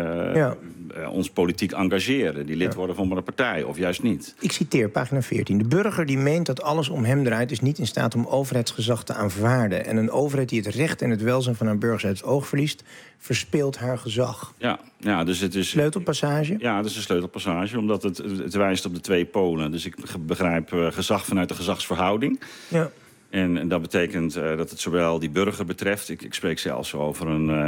ons politiek engageren. Die lid worden van een partij, of juist niet.
Ik citeer pagina 14. De burger die meent dat alles om hem draait... is niet in staat om overheidsgezag te aanvaarden. En een overheid die het recht en het welzijn van haar burgers uit het oog verliest... verspeelt haar gezag.
Ja, dus het is...
Sleutelpassage?
Ja, dat is een sleutelpassage, omdat het wijst op de twee polen. Dus ik begrijp gezag vanuit de gezagsverhouding. Ja. En dat betekent dat het zowel die burger betreft... Ik spreek zelfs over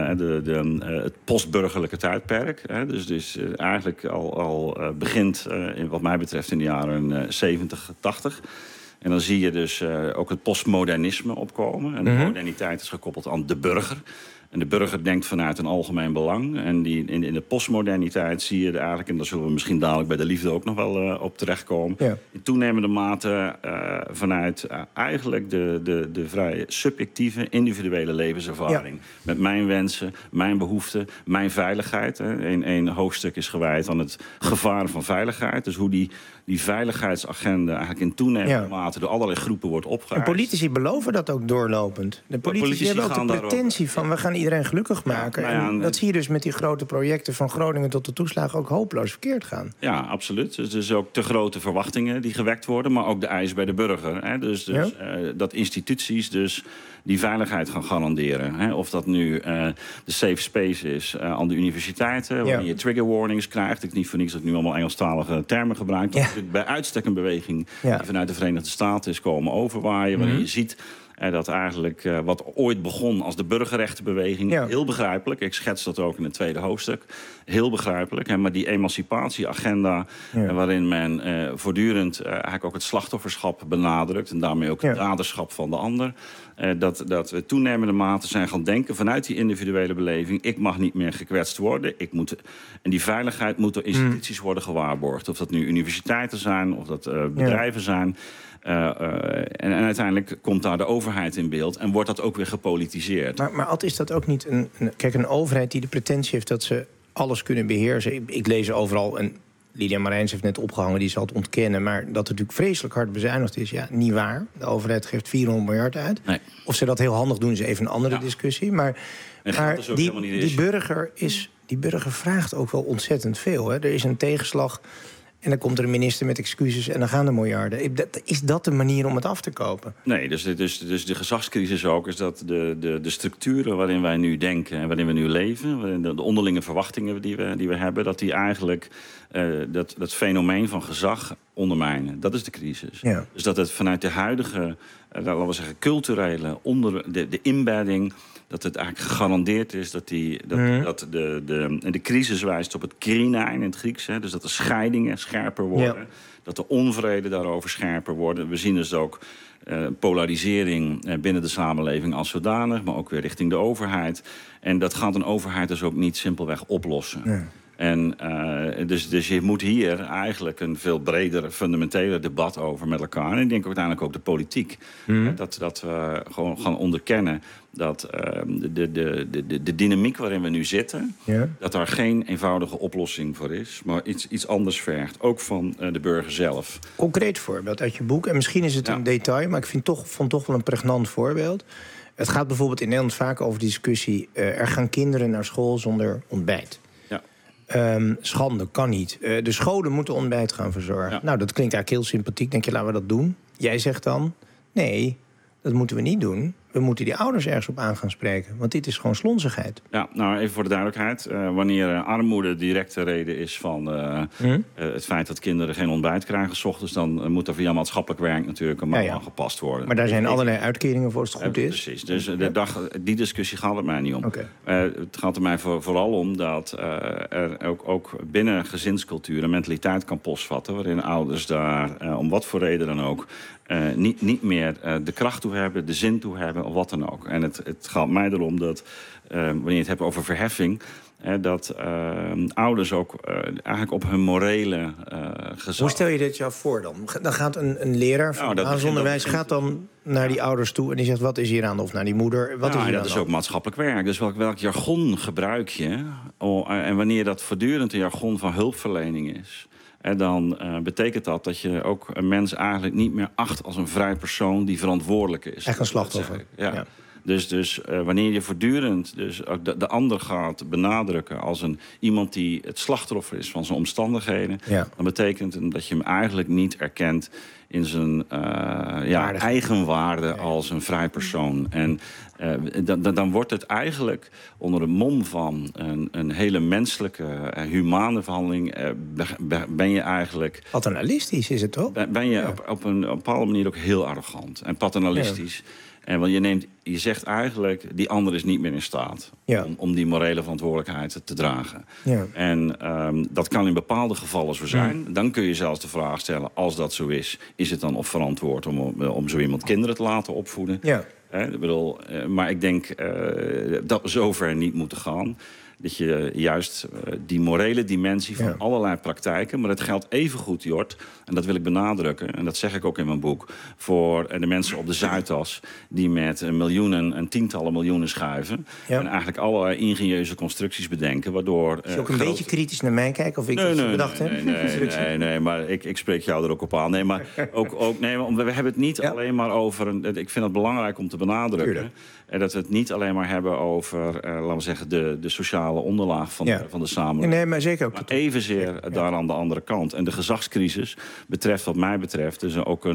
het postburgerlijke tijdperk. Hè, dus eigenlijk al begint, wat mij betreft, in de jaren 70, 80... En dan zie je dus ook het postmodernisme opkomen. En de moderniteit is gekoppeld aan de burger. En de burger denkt vanuit een algemeen belang. En in de postmoderniteit zie je eigenlijk... en daar zullen we misschien dadelijk bij de liefde ook nog wel op terechtkomen... Ja. In toenemende mate vanuit eigenlijk de vrij subjectieve... individuele levenservaring. Ja. Met mijn wensen, mijn behoeften, mijn veiligheid. Een hoofdstuk is gewijd aan het gevaar van veiligheid. Dus hoe die veiligheidsagenda eigenlijk in toenemende mate... door allerlei groepen wordt opgeëist.
En politici beloven dat ook doorlopend. De politici hebben ook de pretentie van... we gaan iedereen gelukkig maken. En dat zie je dus met die grote projecten... van Groningen tot de toeslagen ook hopeloos verkeerd gaan.
Ja, absoluut. Dus er zijn ook te grote verwachtingen die gewekt worden... maar ook de eis bij de burger. Hè? Dus dat instituties dus die veiligheid gaan garanderen. Hè? Of dat nu de safe space is aan de universiteiten... waar je trigger warnings krijgt. Ik niet voor niks dat ik nu allemaal Engelstalige termen gebruik. Dat is bij uitstek een beweging die vanuit de Verenigde Staten is komen overwaaien... waarin je ziet... dat eigenlijk wat ooit begon als de burgerrechtenbeweging... heel begrijpelijk, ik schets dat ook in het tweede hoofdstuk... heel begrijpelijk, maar die emancipatieagenda... waarin men voortdurend eigenlijk ook het slachtofferschap benadrukt... en daarmee ook het daderschap van de ander... dat we toenemende mate zijn gaan denken vanuit die individuele beleving... ik mag niet meer gekwetst worden. En die veiligheid moet door instituties worden gewaarborgd. Of dat nu universiteiten zijn, of dat bedrijven zijn... En uiteindelijk komt daar de overheid in beeld... en wordt dat ook weer gepolitiseerd.
Maar Ad, is dat ook niet een overheid die de pretentie heeft... dat ze alles kunnen beheersen? Ik lees overal, en Lydia Marijns heeft net opgehangen... die zal het ontkennen, maar dat het natuurlijk vreselijk hard bezuinigd is... ja, niet waar. De overheid geeft 400 miljard uit. Nee. Of ze dat heel handig doen, is even een andere discussie. Maar die burger vraagt ook wel ontzettend veel. Hè? Er is een tegenslag... en dan komt er een minister met excuses en dan gaan er miljarden. Is dat de manier om het af te kopen?
Nee, dus de gezagscrisis ook... is dat de structuren waarin wij nu denken en waarin we nu leven... de onderlinge verwachtingen die we hebben... dat die eigenlijk dat fenomeen van gezag ondermijnen. Dat is de crisis. Ja. Dus dat het vanuit de huidige, laten we zeggen, culturele... de inbedding... dat het eigenlijk gegarandeerd is dat de crisis wijst op het krinein in het Grieks. Hè, dus dat de scheidingen scherper worden. Ja. Dat de onvrede daarover scherper worden. We zien dus ook polarisering binnen de samenleving als zodanig... maar ook weer richting de overheid. En dat gaat een overheid dus ook niet simpelweg oplossen. Ja. En dus je moet hier eigenlijk een veel breder, fundamenteler debat over met elkaar. En ik denk uiteindelijk ook de politiek. Dat we gewoon gaan onderkennen dat de dynamiek waarin we nu zitten... dat daar geen eenvoudige oplossing voor is, maar iets anders vergt. Ook van de burger zelf.
Concreet voorbeeld uit je boek. En misschien is het een detail, maar ik vond toch wel een pregnant voorbeeld. Het gaat bijvoorbeeld in Nederland vaak over de discussie... er gaan kinderen naar school zonder ontbijt. Schande, kan niet. De scholen moeten ontbijt gaan verzorgen. Ja. Nou, dat klinkt eigenlijk heel sympathiek. Denk je, laten we dat doen? Jij zegt dan, nee, dat moeten we niet doen. We moeten die ouders ergens op aan gaan spreken. Want dit is gewoon slonzigheid.
Ja, nou, even voor de duidelijkheid. Wanneer armoede directe reden is van het feit dat kinderen geen ontbijt krijgen 's ochtends... dan moet er via maatschappelijk werk natuurlijk een aangepast worden.
Maar daar zijn allerlei uitkeringen voor als het goed is.
Precies. Dus die discussie gaat het mij niet om. Okay. Het gaat er mij vooral om dat er ook binnen gezinscultuur... een mentaliteit kan postvatten waarin ouders daar, om wat voor reden dan ook... niet meer de kracht toe hebben, de zin toe hebben... of wat dan ook. En het gaat mij erom dat, wanneer je het hebt over verheffing... dat ouders ook eigenlijk op hun morele gezag...
Hoe stel je dit jou voor dan? Dan gaat een leraar van basisonderwijs gaat dan naar die ouders toe... en die zegt, wat is hier aan? Of naar die moeder, wat is hier aan?
Dat is ook maatschappelijk werk. Dus welk jargon gebruik je? En wanneer dat voortdurend een jargon van hulpverlening is... En dan betekent dat je ook een mens eigenlijk niet meer acht als een vrij persoon die verantwoordelijk is.
Echt een slachtoffer.
Ja. Dus wanneer je voortdurend de ander gaat benadrukken als iemand die het slachtoffer is van zijn omstandigheden, dan betekent het dat je hem eigenlijk niet erkent in zijn eigenwaarde als een vrij persoon. En dan wordt het eigenlijk onder de mom van een hele menselijke, humane verhandeling... ben je eigenlijk...
Paternalistisch is het toch?
Ben je op een bepaalde manier ook heel arrogant en paternalistisch. Ja. En want je zegt eigenlijk, die ander is niet meer in staat om die morele verantwoordelijkheid te dragen. Ja. En dat kan in bepaalde gevallen zo zijn. Dan kun je zelfs de vraag stellen, als dat zo is het dan op verantwoord om zo iemand kinderen te laten opvoeden? Ja. Ik bedoel, maar ik denk dat we zover niet moeten gaan. Dat je juist die morele dimensie van allerlei praktijken... maar dat geldt evengoed, Jort, en dat wil ik benadrukken... en dat zeg ik ook in mijn boek... voor de mensen op de Zuidas... die met miljoenen en tientallen miljoenen schuiven... en eigenlijk allerlei ingenieuze constructies bedenken... waardoor...
Is je ook een beetje kritisch naar mij kijken of ik iets bedacht heb?
Nee, maar ik spreek jou er ook op aan. Nee, maar we hebben het niet alleen maar over... Ik vind het belangrijk om te benadrukken... Tuurlijk. En dat we het niet alleen maar hebben over, laten we zeggen, de sociale onderlaag van de samenleving.
Nee, maar zeker ook.
Maar evenzeer daar aan de andere kant. En de gezagscrisis betreft, wat mij betreft, dus ook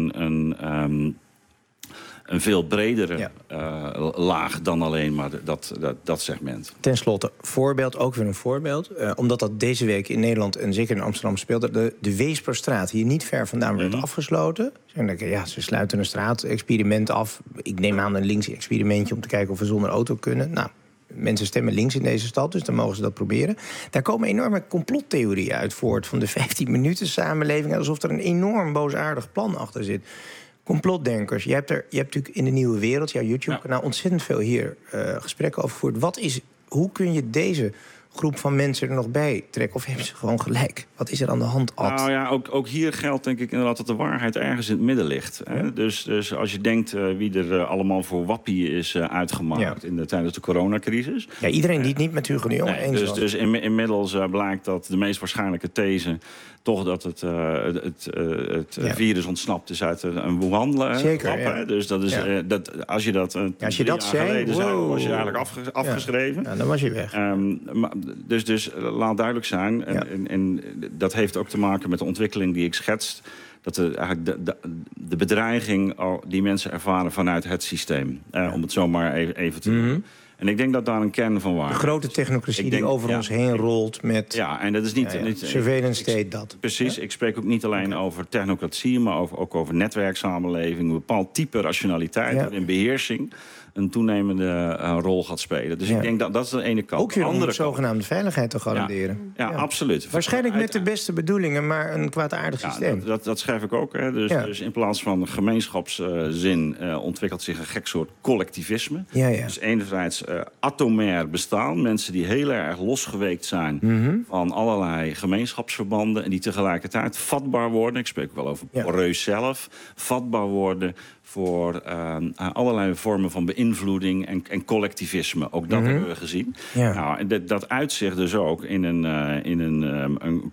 een veel bredere laag dan alleen maar dat segment.
Ten slotte, voorbeeld, ook weer een voorbeeld. Omdat dat deze week in Nederland en zeker in Amsterdam speelde... de Weesperstraat hier niet ver vandaan werd afgesloten. Ze sluiten een straat-experiment af. Ik neem aan een links-experimentje om te kijken of we zonder auto kunnen. Nou, mensen stemmen links in deze stad, dus dan mogen ze dat proberen. Daar komen enorme complottheorieën uit voort... van de 15 minuten samenleving... alsof er een enorm boosaardig plan achter zit... Complotdenkers. Je hebt natuurlijk in de Nieuwe Wereld, jouw YouTube-kanaal... ontzettend veel hier gesprekken over gevoerd. Hoe kun je deze groep van mensen er nog bij trekken? Of hebben ze gewoon gelijk? Wat is er aan de hand, Ad?
Nou ja, ook hier geldt denk ik inderdaad dat de waarheid ergens in het midden ligt. Hè? Ja. Dus als je denkt wie er allemaal voor wappie is uitgemaakt... tijdens de coronacrisis.
Ja, iedereen die het niet met Hugo de Jonge eens was.
Dus inmiddels blijkt dat de meest waarschijnlijke these... toch dat het virus ontsnapt is uit een Wuhan-lab.
Zeker, ja.
Dus dat is, als je dat
als je dat zei,
was je eigenlijk afgeschreven.
Ja, dan was je weg.
Dus laat duidelijk zijn... En dat heeft ook te maken met de ontwikkeling die ik schets... dat eigenlijk de bedreiging die mensen ervaren vanuit het systeem. Om het zo maar even te doen. En ik denk dat daar een kern van waar.
De grote technocratie die over ons heen rolt met...
Ja, en dat is niet
surveillance state dat.
Precies, ik spreek ook niet alleen over technocratie... maar ook over netwerksamenleving, een bepaald type rationaliteit... waarin beheersing een toenemende rol gaat spelen. Dus ik denk dat is de ene kant.
Ook weer om de zogenaamde veiligheid te garanderen.
Ja, absoluut.
Waarschijnlijk met de beste bedoelingen, maar een kwaadaardig systeem.
Dat schrijf ik ook. Hè. Dus in plaats van gemeenschapszin ontwikkelt zich een gek soort collectivisme. Dus enerzijds atomair bestaan. Mensen die heel erg losgeweekt zijn van allerlei gemeenschapsverbanden... en die tegelijkertijd vatbaar worden. Ik spreek wel over poreus zelf. Vatbaar worden voor allerlei vormen van beïnvloeding en collectivisme. Ook dat hebben we gezien. Nou, en dat uitzicht dus ook in een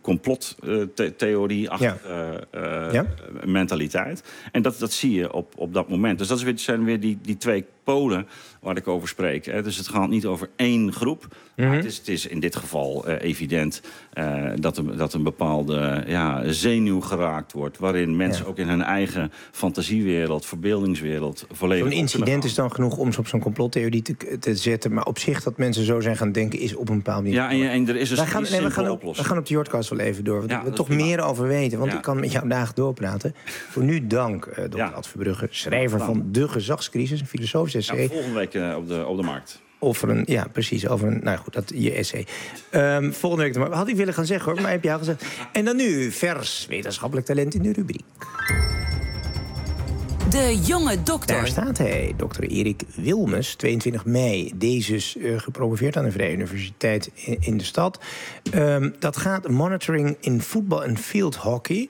complottheorie-achtige mentaliteit. En dat zie je op dat moment. Dus dat zijn weer die twee polen waar ik over spreek. Hè. Dus het gaat niet over één groep. Maar het is in dit geval evident dat een bepaalde zenuw geraakt wordt... waarin mensen ook in hun eigen fantasiewereld, verbeeldingswereld... volledig.
Zo'n incident is dan genoeg om ze op zo'n complottheorie te zetten... maar op zich dat mensen zo zijn gaan denken is op een bepaald niveau.
Ja, en er is een simpele oplossing.
We gaan op de Jordcast wel even door. Want ik wil toch meer over weten. Want ik kan met jou dagen doorpraten. Voor nu dank, Dr. Ad Verbrugge, schrijver van De Gezagscrisis, een filosofisch essay.
Volgende week op de markt.
Over een, nou goed, dat je essay. Volgende week, had ik willen gaan zeggen hoor, maar heb je al gezegd. En dan nu, vers wetenschappelijk talent in de rubriek.
De jonge dokter.
Daar staat hij, dokter Erik Wilmes, 22 mei. Deze is gepromoveerd aan de Vrije Universiteit in de stad. Dat gaat monitoring in voetbal en field hockey.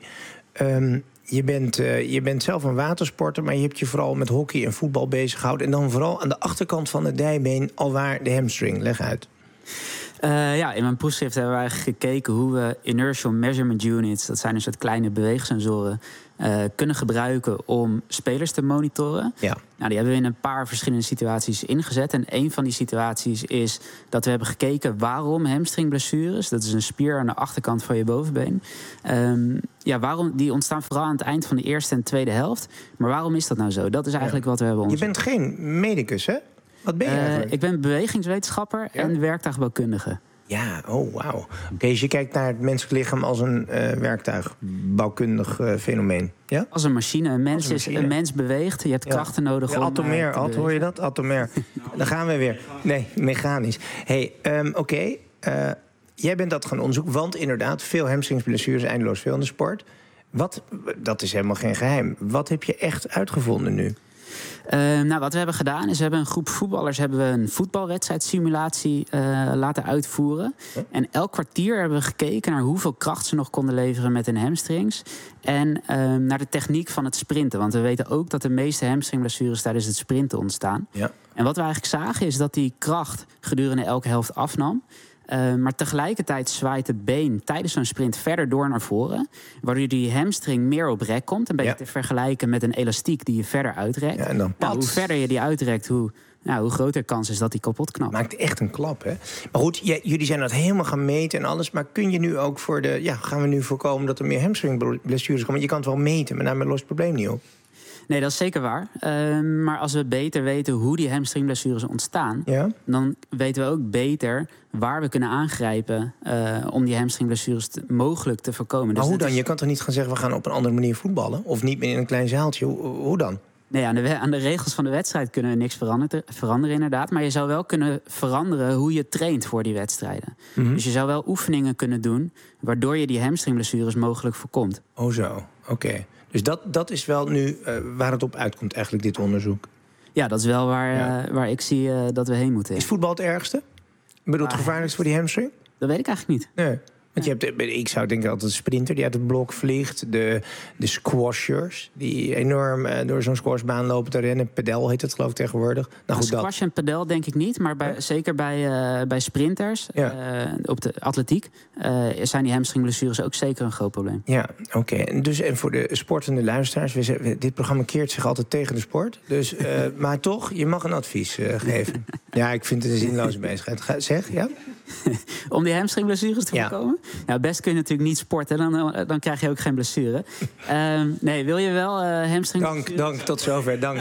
Je bent zelf een watersporter, maar je hebt je vooral met hockey en voetbal bezig gehouden. En dan vooral aan de achterkant van het dijbeen, alwaar de hamstring. Leg uit.
In mijn proefschrift hebben we eigenlijk gekeken hoe we inertial measurement units, dat zijn een soort kleine beweegsensoren, kunnen gebruiken om spelers te monitoren. Ja. Nou, die hebben we in een paar verschillende situaties ingezet. En een van die situaties is dat we hebben gekeken waarom hamstringblessures, dat is een spier aan de achterkant van je bovenbeen, waarom die ontstaan vooral aan het eind van de eerste en tweede helft. Maar waarom is dat nou zo? Dat is eigenlijk wat we hebben onderzocht.
Je bent geen medicus, hè? Wat ben je eigenlijk?
Ik ben bewegingswetenschapper en werktuigbouwkundige.
Ja, oh wauw. Oké, dus je kijkt naar het menselijk lichaam als een werktuigbouwkundig fenomeen. Ja?
Als een machine. Een mens beweegt. Je hebt krachten nodig om
atomair,
te bewegen.
hoor je dat? Atomair. Dan gaan we weer. Nee, mechanisch. Oké. Jij bent dat gaan onderzoeken, want inderdaad, veel hamstringsblessures, eindeloos veel in de sport. Dat is helemaal geen geheim. Wat heb je echt uitgevonden nu?
Wat we hebben gedaan is, we hebben een groep voetballers een voetbalwedstrijdsimulatie laten uitvoeren. En elk kwartier hebben we gekeken naar hoeveel kracht ze nog konden leveren met hun hamstrings. En naar de techniek van het sprinten. Want we weten ook dat de meeste hamstringblessures tijdens het sprinten ontstaan. Ja. En wat we eigenlijk zagen is dat die kracht gedurende elke helft afnam. Maar tegelijkertijd zwaait het been tijdens zo'n sprint verder door naar voren. Waardoor die hamstring meer op rek komt. Een beetje te vergelijken met een elastiek die je verder uitrekt. Ja, en dan hoe verder je die uitrekt, hoe groter kans is dat die kapot knapt.
Maakt echt een klap, hè? Maar goed, jullie zijn dat helemaal gaan meten en alles. Maar kun je nu ook gaan we nu voorkomen dat er meer hamstringblessures komen? Want je kan het wel meten, maar daarmee lost het probleem niet op.
Nee, dat is zeker waar. Maar als we beter weten hoe die hamstringblessures ontstaan, dan weten we ook beter waar we kunnen aangrijpen om die hamstringblessures mogelijk te voorkomen.
Maar
dus
hoe dan? Je kan toch niet gaan zeggen, we gaan op een andere manier voetballen? Of niet meer in een klein zaaltje? Hoe dan?
Nee, aan de regels van de wedstrijd kunnen we niks veranderen inderdaad. Maar je zou wel kunnen veranderen hoe je traint voor die wedstrijden. Mm-hmm. Dus je zou wel oefeningen kunnen doen waardoor je die hamstringblessures mogelijk voorkomt.
Oh zo, oké. Dus dat is wel nu waar het op uitkomt, eigenlijk, dit onderzoek?
Ja, dat is wel waar ik zie dat we heen moeten.
Is voetbal het ergste? Ik bedoel, het gevaarlijkste voor die hamstring?
Dat weet ik eigenlijk niet.
Nee. Want ik zou denken dat de sprinter die uit het blok vliegt, de squashers die enorm door zo'n squashbaan lopen te rennen. Padel heet het geloof ik tegenwoordig.
Squash en padel denk ik niet, maar zeker bij sprinters, op de atletiek, zijn die hamstringblessures ook zeker een groot probleem.
Ja, oké. En voor de sportende luisteraars, dit programma keert zich altijd tegen de sport. Dus, maar toch, je mag een advies geven. Ja, ik vind het een zinloze bezigheid. Zeg, ja?
Om die hamstringblessures te voorkomen? Nou, best kun je natuurlijk niet sporten, dan krijg je ook geen blessure. Nee, wil je wel hamstringblessures?
Dank, tot zover, dank.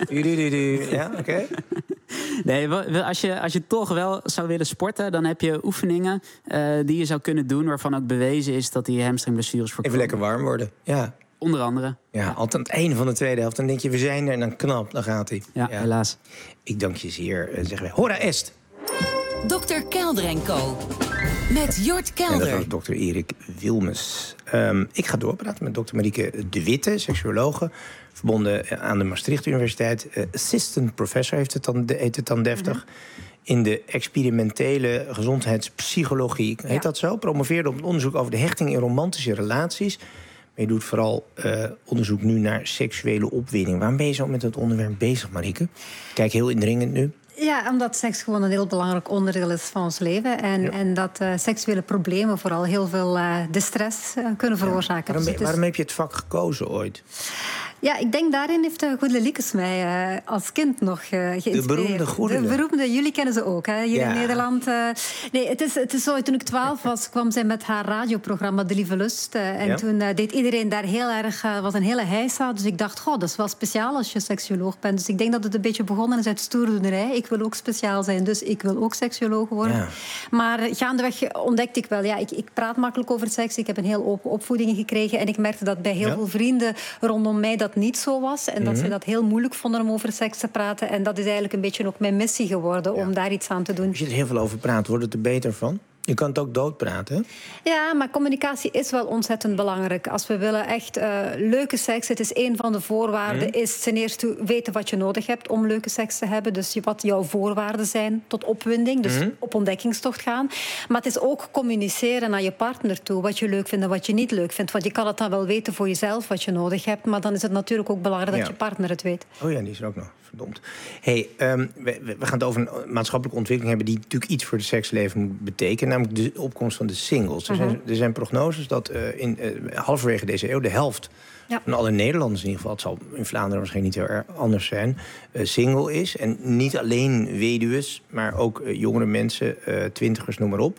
Ja, oké.
Nee, als je toch wel zou willen sporten, dan heb je oefeningen die je zou kunnen doen waarvan ook bewezen is dat die hamstringblessures voorkomen.
Even lekker warm worden, ja.
Onder andere.
Ja, altijd aan het einde van de tweede helft. Dan denk je, we zijn er en dan knap, dan gaat hij.
Ja, helaas.
Ik dank je zeer. Zeggen wij, hora est.
Dr. Kelder en Co. Met Jort Kelder.
En dat was dokter Erik Wilmes. Ik ga doorpraten met dokter Marieke de Witte, seksuologe, verbonden aan de Maastricht Universiteit. Assistant professor heet het dan deftig. Mm-hmm. In de experimentele gezondheidspsychologie. Heet dat zo? Promoveerde op het onderzoek over de hechting in romantische relaties. Maar je doet vooral onderzoek nu naar seksuele opwinding. Waarom ben je zo met het onderwerp bezig, Marieke? Kijk heel indringend nu.
Ja, omdat seks gewoon een heel belangrijk onderdeel is van ons leven. En dat seksuele problemen vooral heel veel distress kunnen veroorzaken.
Ja. Waarom heb je het vak gekozen ooit?
Ja, ik denk daarin heeft Goedele Liekes mij als kind nog geïnspireerd.
De beroemde Goedele.
De beroemde, jullie kennen ze ook, hè, hier in Nederland. Nee, het is zo, toen ik 12 was, kwam zij met haar radioprogramma De Lieve Lust. En toen deed iedereen daar heel erg, was een hele heisa. Dus ik dacht, dat is wel speciaal als je seksuoloog bent. Dus ik denk dat het een beetje begonnen is uit stoerdoenerij. Ik wil ook speciaal zijn, dus ik wil ook seksuoloog worden. Ja. Maar gaandeweg ontdekte ik wel, ik praat makkelijk over seks. Ik heb een heel open opvoeding gekregen. En ik merkte dat bij heel veel vrienden rondom mij dat niet zo was. En dat ze dat heel moeilijk vonden om over seks te praten. En dat is eigenlijk een beetje ook mijn missie geworden om daar iets aan te doen.
Als je er heel veel over praat, wordt het er beter van? Je kan het ook doodpraten, hè?
Ja, maar communicatie is wel ontzettend belangrijk. Als we willen echt leuke seks, het is een van de voorwaarden, is ten eerste weten wat je nodig hebt om leuke seks te hebben. Dus wat jouw voorwaarden zijn tot opwinding. Dus op ontdekkingstocht gaan. Maar het is ook communiceren naar je partner toe. Wat je leuk vindt en wat je niet leuk vindt. Want je kan het dan wel weten voor jezelf wat je nodig hebt. Maar dan is het natuurlijk ook belangrijk dat je partner het weet.
Oh ja, die is er ook nog. Verdomd. Hey, we gaan het over een maatschappelijke ontwikkeling hebben die natuurlijk iets voor het seksleven moet betekenen. Namelijk de opkomst van de singles. Er zijn prognoses dat halverwege deze eeuw de helft van alle Nederlanders in ieder geval, het zal in Vlaanderen waarschijnlijk niet heel erg anders zijn, single is. En niet alleen weduwen, maar ook jongere mensen, twintigers, noem maar op.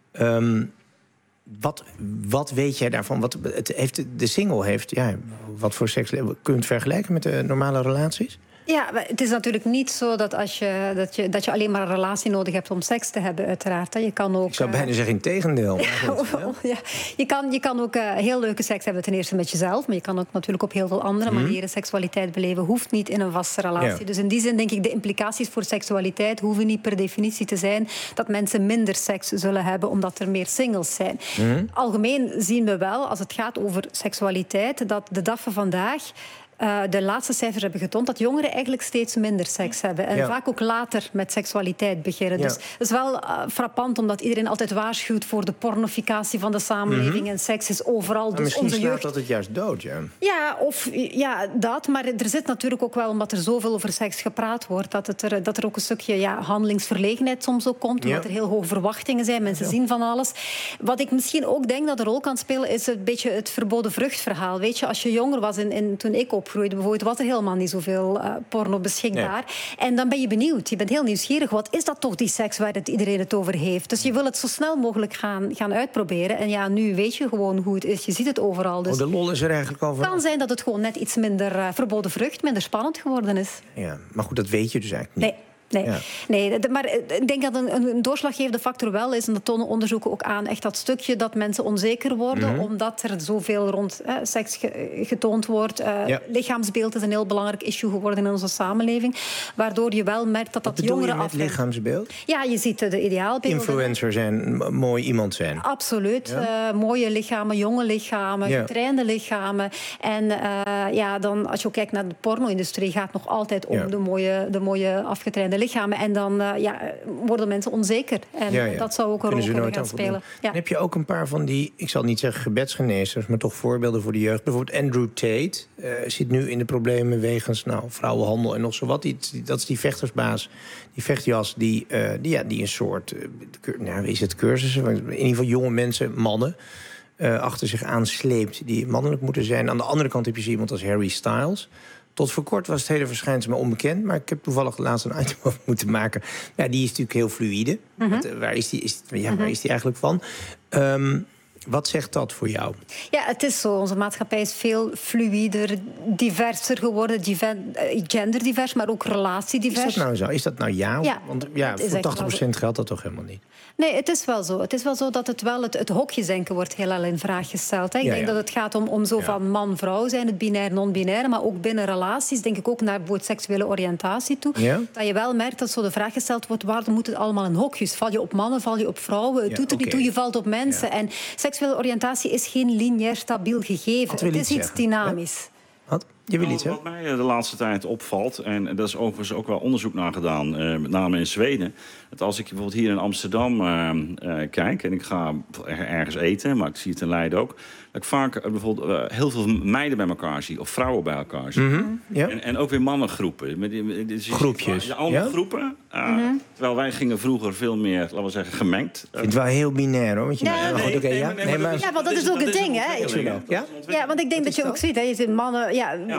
Wat weet jij daarvan? De single heeft, wat voor seksleven? Kun je het vergelijken met de normale relaties?
Ja, het is natuurlijk niet zo dat dat je alleen maar een relatie nodig hebt om seks te hebben, uiteraard. Je kan ook,
ik zou bijna zeggen in tegendeel.
Je kan ook heel leuke seks hebben ten eerste met jezelf, maar je kan ook natuurlijk op heel veel andere manieren seksualiteit beleven. Hoeft niet in een vaste relatie. Ja. Dus in die zin denk ik, de implicaties voor seksualiteit hoeven niet per definitie te zijn dat mensen minder seks zullen hebben omdat er meer singles zijn. Algemeen zien we wel, als het gaat over seksualiteit, dat de dag van vandaag de laatste cijfers hebben getoond dat jongeren eigenlijk steeds minder seks hebben. En vaak ook later met seksualiteit beginnen. Dus het is wel frappant, omdat iedereen altijd waarschuwt voor de pornificatie van de samenleving. En seks is overal. Dus
misschien
onze jeugd...
slaat dat het juist dood,
Ja, dat. Maar er zit natuurlijk ook wel, omdat er zoveel over seks gepraat wordt, dat er ook een stukje handelingsverlegenheid soms ook komt. Omdat er heel hoge verwachtingen zijn. Mensen zien van alles. Wat ik misschien ook denk dat een rol kan spelen, is een beetje het verboden vruchtverhaal. Weet je, als je jonger was, toen ik opgroeide bijvoorbeeld, was er helemaal niet zoveel porno beschikbaar. Nee. En dan ben je benieuwd. Je bent heel nieuwsgierig. Wat is dat toch, die seks waar iedereen het over heeft? Dus je wil het zo snel mogelijk gaan uitproberen. En nu weet je gewoon hoe het is. Je ziet het overal. Dus
de lol is er eigenlijk al van.
Het kan zijn dat het gewoon net iets minder verboden vrucht, minder spannend geworden is.
Ja, maar goed, dat weet je dus eigenlijk niet.
Nee, maar ik denk dat een doorslaggevende factor wel is, en dat tonen onderzoeken ook aan, echt dat stukje dat mensen onzeker worden, omdat er zoveel rond seks getoond wordt. Lichaamsbeeld is een heel belangrijk issue geworden in onze samenleving, waardoor je wel merkt dat jongeren
met lichaamsbeeld?
Ja, je ziet de ideaalbeelden.
Influencer zijn, mooi iemand zijn.
Absoluut. Mooie lichamen, jonge lichamen, getrainde lichamen. En dan, als je ook kijkt naar de porno-industrie, gaat het nog altijd om de mooie afgetrainde lichamen. En dan worden mensen onzeker. En dat zou ook een rol kunnen gaan spelen.
Dan heb je ook een paar van die, ik zal niet zeggen gebedsgenezers, maar toch voorbeelden voor de jeugd. Bijvoorbeeld Andrew Tate zit nu in de problemen wegens vrouwenhandel en nog zo wat. Dat is die vechtersbaas, die vechtjas, die een soort, is het cursussen? In ieder geval jonge mensen, mannen, achter zich aansleept die mannelijk moeten zijn. Aan de andere kant heb je iemand als Harry Styles. Tot voor kort was het hele verschijnsel me onbekend, maar ik heb toevallig laatst een item over moeten maken. Ja, die is natuurlijk heel fluïde. Waar is die eigenlijk van? Wat zegt dat voor jou?
Ja, het is zo. Onze maatschappij is veel fluïder, diverser geworden. Genderdivers, maar ook relatiedivers.
Is dat nou zo? Is dat nou ja? Want voor 80% geldt dat toch helemaal niet?
Nee, het is wel zo. Het is wel zo dat het hokjesdenken wordt heel in vraag gesteld. Hè. Ik denk dat het gaat om van man-vrouw zijn, het binair, non-binair, maar ook binnen relaties, denk ik ook naar bijvoorbeeld seksuele oriëntatie toe. Ja? Dat je wel merkt dat zo de vraag gesteld wordt, waarom moet het allemaal in hokjes? Val je op mannen, val je op vrouwen? Het doet er niet toe, je valt op mensen. En seksuele oriëntatie is geen lineair stabiel gegeven. Het is iets dynamisch.
Je wil iets, hè?
Wat mij de laatste tijd opvalt, en dat is overigens ook wel onderzoek naar gedaan, met name in Zweden. Dat als ik bijvoorbeeld hier in Amsterdam kijk en ik ga ergens eten, maar ik zie het in Leiden ook, dat ik vaak bijvoorbeeld heel veel meiden bij elkaar zie, of vrouwen bij elkaar zie. En ook weer mannengroepen.
Groepjes.
Allemaal groepen. Terwijl wij gingen vroeger veel meer, laten we zeggen, gemengd.
Ik vind het wel heel binair, hoor. Want
want dat is ook het ding, hè? Ja, want ik denk dat je ook ziet, hè? Je ziet mannen,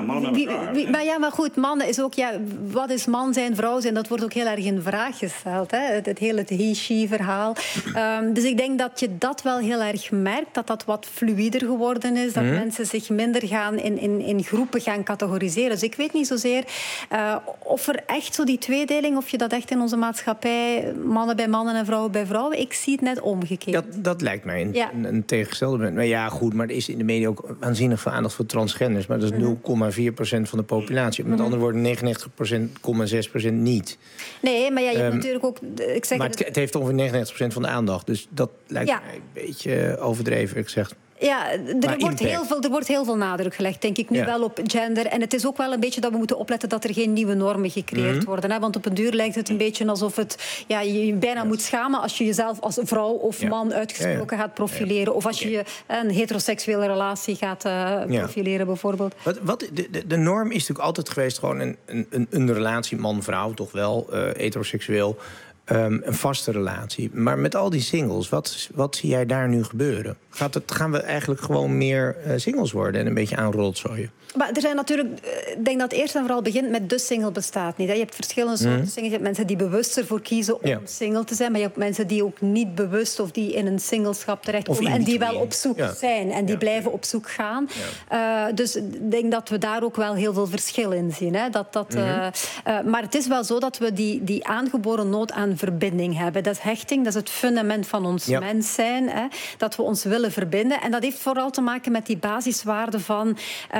maar goed, mannen is ook, wat is man zijn, vrouw zijn, dat wordt ook heel erg in vraag gesteld. Hè? Het hele he-she-verhaal. Dus ik denk dat je dat wel heel erg merkt, dat wat fluïder geworden is, dat mensen zich minder gaan in groepen gaan categoriseren. Dus ik weet niet zozeer of er echt zo die tweedeling, of je dat echt in onze maatschappij, mannen bij mannen en vrouwen bij vrouwen, ik zie het net omgekeerd.
Dat lijkt mij een tegengestelde. Maar ja, goed, maar er is in de media ook waanzinnig veel aandacht voor transgenders, maar dat is 0,4% van de populatie. Met andere woorden, 99,6% niet.
Nee, maar je hebt natuurlijk ook...
Maar het heeft ongeveer 99% van de aandacht. Dus dat lijkt mij een beetje overdreven, ik zeg.
Ja, er wordt heel veel nadruk gelegd, denk ik, nu wel op gender. En het is ook wel een beetje dat we moeten opletten dat er geen nieuwe normen gecreëerd worden. Hè? Want op een duur lijkt het een beetje alsof je bijna moet schamen als je jezelf als vrouw of man uitgesproken gaat profileren. Of als je een heteroseksuele relatie gaat profileren, bijvoorbeeld.
De norm is natuurlijk altijd geweest gewoon een relatie man-vrouw, toch wel, heteroseksueel. Een vaste relatie. Maar met al die singles, wat zie jij daar nu gebeuren? Gaan we eigenlijk gewoon meer singles worden en een beetje aanrotzooien?
Maar er zijn natuurlijk, ik denk dat het eerst en vooral begint met de single bestaat niet. Hè. Je hebt verschillende soorten singles. Je hebt mensen die bewust ervoor kiezen om single te zijn, maar je hebt mensen die ook niet bewust of die in een singleschap terechtkomen en die wel op zoek zijn en die blijven op zoek gaan. Dus ik denk dat we daar ook wel heel veel verschil in zien. Hè. Maar het is wel zo dat we die aangeboren nood aan een verbinding hebben. Dat is hechting, dat is het fundament van ons mens zijn. Hè? Dat we ons willen verbinden. En dat heeft vooral te maken met die basiswaarden van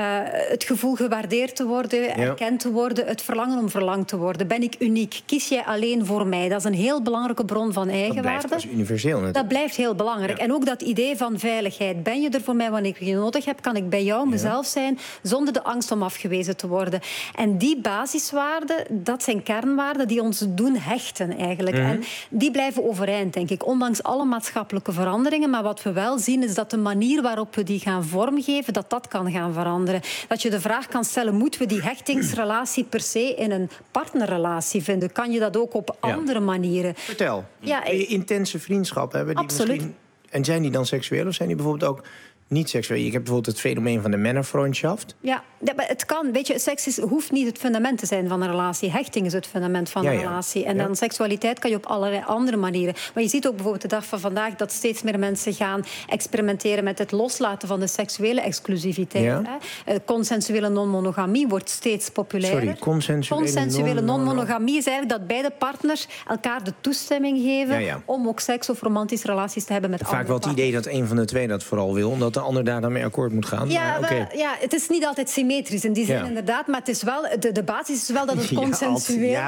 het gevoel gewaardeerd te worden, erkend te worden, het verlangen om verlangd te worden. Ben ik uniek? Kies jij alleen voor mij? Dat is een heel belangrijke bron van eigenwaarde.
Dat blijft als universeel natuurlijk.
Dat blijft heel belangrijk. En ook dat idee van veiligheid. Ben je er voor mij wanneer ik je nodig heb? Kan ik bij jou mezelf zijn zonder de angst om afgewezen te worden? En die basiswaarden, dat zijn kernwaarden die ons doen hechten eigenlijk. En die blijven overeind, denk ik, ondanks alle maatschappelijke veranderingen. Maar wat we wel zien is dat de manier waarop we die gaan vormgeven, dat kan gaan veranderen. Dat je de vraag kan stellen, moeten we die hechtingsrelatie per se in een partnerrelatie vinden? Kan je dat ook op andere manieren?
Vertel. Intense vriendschappen hebben die misschien... En zijn die dan seksueel of zijn die bijvoorbeeld ook niet seksueel? Ik heb bijvoorbeeld het fenomeen van de männerfreundschaft.
Ja, maar het kan. Weet je, seks hoeft niet het fundament te zijn van een relatie. Hechting is het fundament van een relatie. En dan seksualiteit kan je op allerlei andere manieren. Maar je ziet ook bijvoorbeeld de dag van vandaag dat steeds meer mensen gaan experimenteren met het loslaten van de seksuele exclusiviteit.
Ja.
Consensuele non-monogamie wordt steeds populairder.
Sorry, consensuele
non-monogamie is eigenlijk dat beide partners elkaar de toestemming geven om ook seks of romantische relaties te hebben met andere
partners. Vaak wel het idee dat een van de twee dat vooral wil, omdat de ander daar dan mee akkoord moet gaan.
Ja, het is niet altijd symmetrisch in die zin inderdaad, maar het is wel, de basis is wel dat het consensueel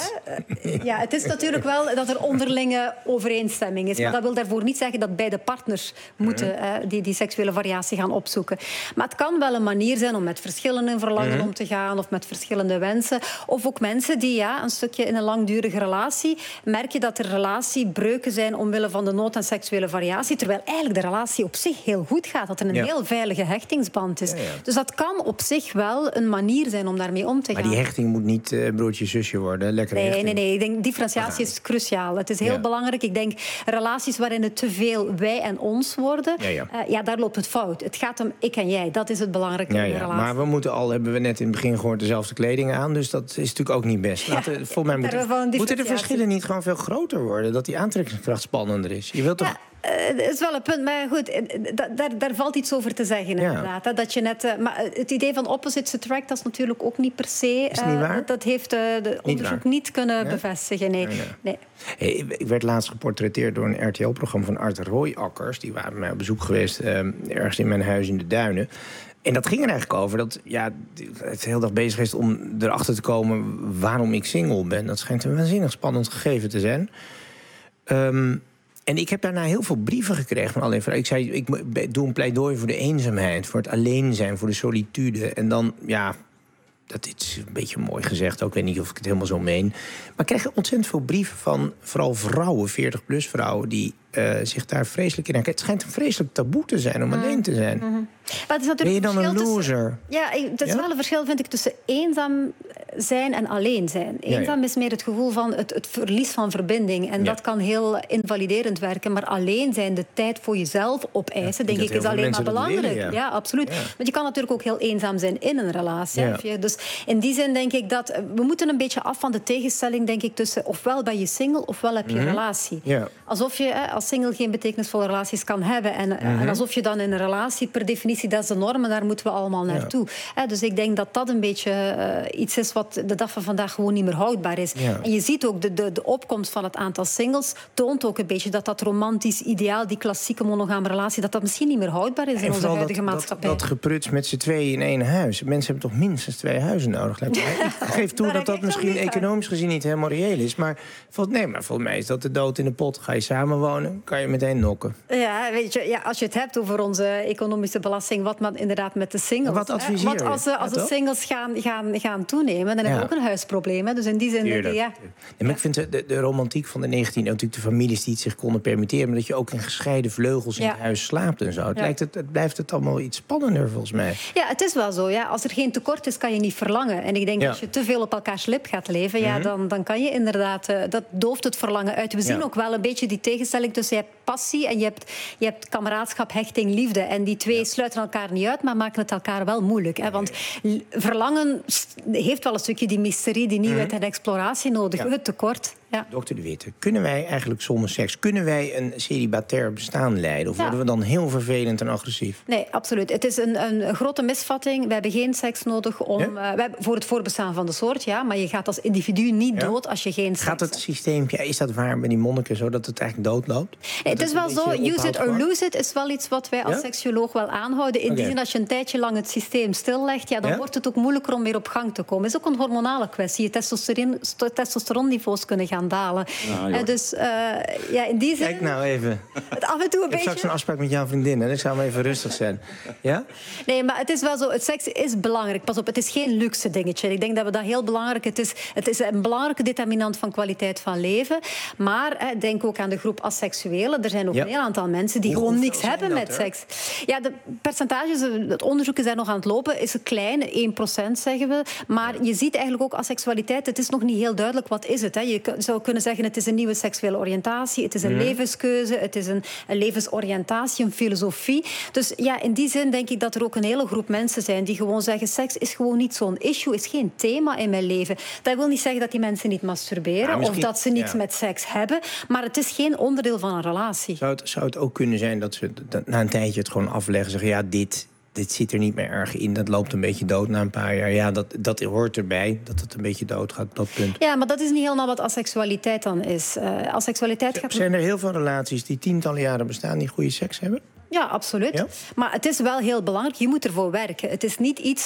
is. Het is natuurlijk wel dat er onderlinge overeenstemming is. Maar dat wil daarvoor niet zeggen dat beide partners moeten die seksuele variatie gaan opzoeken. Maar het kan wel een manier zijn om met verschillende verlangen om te gaan of met verschillende wensen. Of ook mensen die een stukje in een langdurige relatie merk je dat er relatiebreuken zijn omwille van de nood aan seksuele variatie, terwijl eigenlijk de relatie op zich heel goed gaat. Dat er een heel veilige hechtingsband is. Dus dat kan op zich wel een manier zijn om daarmee om te gaan.
Maar die hechting moet niet broertje-zusje worden. Lekker
nee. Ik denk, differentiatie is cruciaal. Het is heel belangrijk. Ik denk, relaties waarin het te veel wij en ons worden, daar loopt het fout. Het gaat om ik en jij. Dat is het belangrijke in een relatie.
Maar we moeten hebben we net in het begin gehoord, dezelfde kleding aan. Dus dat is natuurlijk ook niet best. Volgens mij moeten de verschillen niet gewoon veel groter worden? Dat die aantrekkingskracht spannender is. Je wilt toch...
Het is wel een punt, maar goed, daar valt iets over te zeggen inderdaad. Dat je net, maar het idee van opposites attract, dat is natuurlijk ook niet per se...
Is niet waar?
Dat heeft de onderzoek niet kunnen bevestigen, nee.
Hey, ik werd laatst geportretteerd door een RTL-programma van Art Royakkers. Die waren bij mij op bezoek geweest ergens in mijn huis in de Duinen. En dat ging er eigenlijk over dat het heel dag bezig is om erachter te komen waarom ik single ben. Dat schijnt een waanzinnig spannend gegeven te zijn. En ik heb daarna heel veel brieven gekregen van allerlei vrouwen. Ik zei, ik doe een pleidooi voor de eenzaamheid, voor het alleen zijn, voor de solitude. En dan, dat is een beetje mooi gezegd, ook ik weet niet of ik het helemaal zo meen. Maar ik krijg ontzettend veel brieven van vooral vrouwen, 40-plus vrouwen, die zich daar vreselijk in herkennen. Het schijnt een vreselijk taboe te zijn om alleen te zijn.
Maar het is natuurlijk
ben je dan een loser?
Het is wel een verschil, vind ik, tussen eenzaam zijn en alleen zijn. Eenzaam is meer het gevoel van het verlies van verbinding. En dat kan heel invaliderend werken. Maar alleen zijn, de tijd voor jezelf opeisen, denk ik, is alleen maar belangrijk. Ja, absoluut. Want je kan natuurlijk ook heel eenzaam zijn in een relatie. Ja. Dus in die zin denk ik dat we moeten een beetje af van de tegenstelling, denk ik, tussen ofwel ben je single ofwel heb je een relatie. Ja. Alsof je als single geen betekenisvolle relaties kan hebben. En alsof je dan in een relatie per definitie, dat is de norm, en daar moeten we allemaal naartoe. Dus ik denk dat dat een beetje iets is wat de dag van vandaag gewoon niet meer houdbaar is. Ja. En je ziet ook de opkomst van het aantal singles toont ook een beetje dat romantisch ideaal, die klassieke monogame relatie, dat misschien niet meer houdbaar is in onze huidige maatschappij.
Dat gepruts met z'n tweeën in één huis. Mensen hebben toch minstens 2 huizen nodig. Ik geef toe dat misschien economisch gezien niet helemaal reëel is. Maar volgens mij is dat de dood in de pot. Ga je samenwonen, kan je meteen nokken.
Ja, weet je, als je het hebt over onze economische belasting, wat maar inderdaad met de singles.
Wat adviseer je?
Want als de singles gaan toenemen, dan hebben we ook een huisprobleem. Hè? Dus in die zin...
Maar ik vind de romantiek van de 19e, natuurlijk de families die het zich konden permitteren, maar dat je ook in gescheiden vleugels in het huis slaapt en zo. Het blijft het allemaal iets spannender, volgens mij.
Ja, het is wel zo. Ja. Als er geen tekort is, kan je niet verlangen. En ik denk, als je te veel op elkaars lip gaat leven, dan kan je inderdaad... dat dooft het verlangen uit. We zien ook wel een beetje die tegenstelling tussen je hebt passie en je hebt kameraadschap, hechting, liefde. En die twee sluiten elkaar niet uit, maar maken het elkaar wel moeilijk. Hè? Want verlangen heeft wel een stukje die mysterie, die nieuwheid en exploratie nodig. Het tekort. Ja.
Dokter De Witte, kunnen wij eigenlijk zonder seks... kunnen wij een celibatair bestaan leiden? Of worden we dan heel vervelend en agressief?
Nee, absoluut. Het is een grote misvatting. We hebben geen seks nodig voor het voorbestaan van de soort, ja. Maar je gaat als individu niet dood als je geen seks hebt.
Gaat het systeempje, is dat waar bij die monniken zo... dat het eigenlijk doodloopt?
Nee, het is wel zo, use it or lose it... is wel iets wat wij als seksuoloog wel aanhouden. In die zin, als je een tijdje lang het systeem stillegt... dan wordt het ook moeilijker om weer op gang te komen. Het is ook een hormonale kwestie. Je testosteronniveaus kunnen gaan dalen. Dus in die zin...
Kijk nou even.
Het af en toe een beetje...
Ik heb straks een afspraak met jouw vriendin. En ik zou maar even rustig zijn. Ja?
Nee, maar het is wel zo. Het seks is belangrijk. Pas op, het is geen luxe dingetje. Ik denk dat we dat heel belangrijk... Het is een belangrijke determinant van kwaliteit van leven. Maar denk ook aan de groep asseksuelen. Er zijn ook een heel aantal mensen die gewoon niks hebben met seks. Ja, de percentages, het onderzoek is daar nog aan het lopen, is klein, 1% zeggen we. Maar je ziet eigenlijk ook asseksualiteit, het is nog niet heel duidelijk wat is het. Hè. Je zou kunnen zeggen, het is een nieuwe seksuele oriëntatie, het is een levenskeuze, het is een levensoriëntatie, een filosofie. Dus ja, in die zin denk ik dat er ook een hele groep mensen zijn die gewoon zeggen, seks is gewoon niet zo'n issue, is geen thema in mijn leven. Dat wil niet zeggen dat die mensen niet masturberen of dat ze niets met seks hebben, maar het is geen onderdeel van een relatie.
Zou het ook kunnen zijn dat ze na een tijdje het gewoon afleggen, zeggen, ja, dit zit er niet meer erg in, dat loopt een beetje dood na een paar jaar. Ja, dat hoort erbij, dat het een beetje doodgaat op dat punt.
Ja, maar dat is niet helemaal wat asseksualiteit dan is. Asseksualiteit gaat...
Zijn er heel veel relaties die tientallen jaren bestaan die goede seks hebben?
Ja, absoluut. Ja? Maar het is wel heel belangrijk. Je moet ervoor werken. Het is niet iets...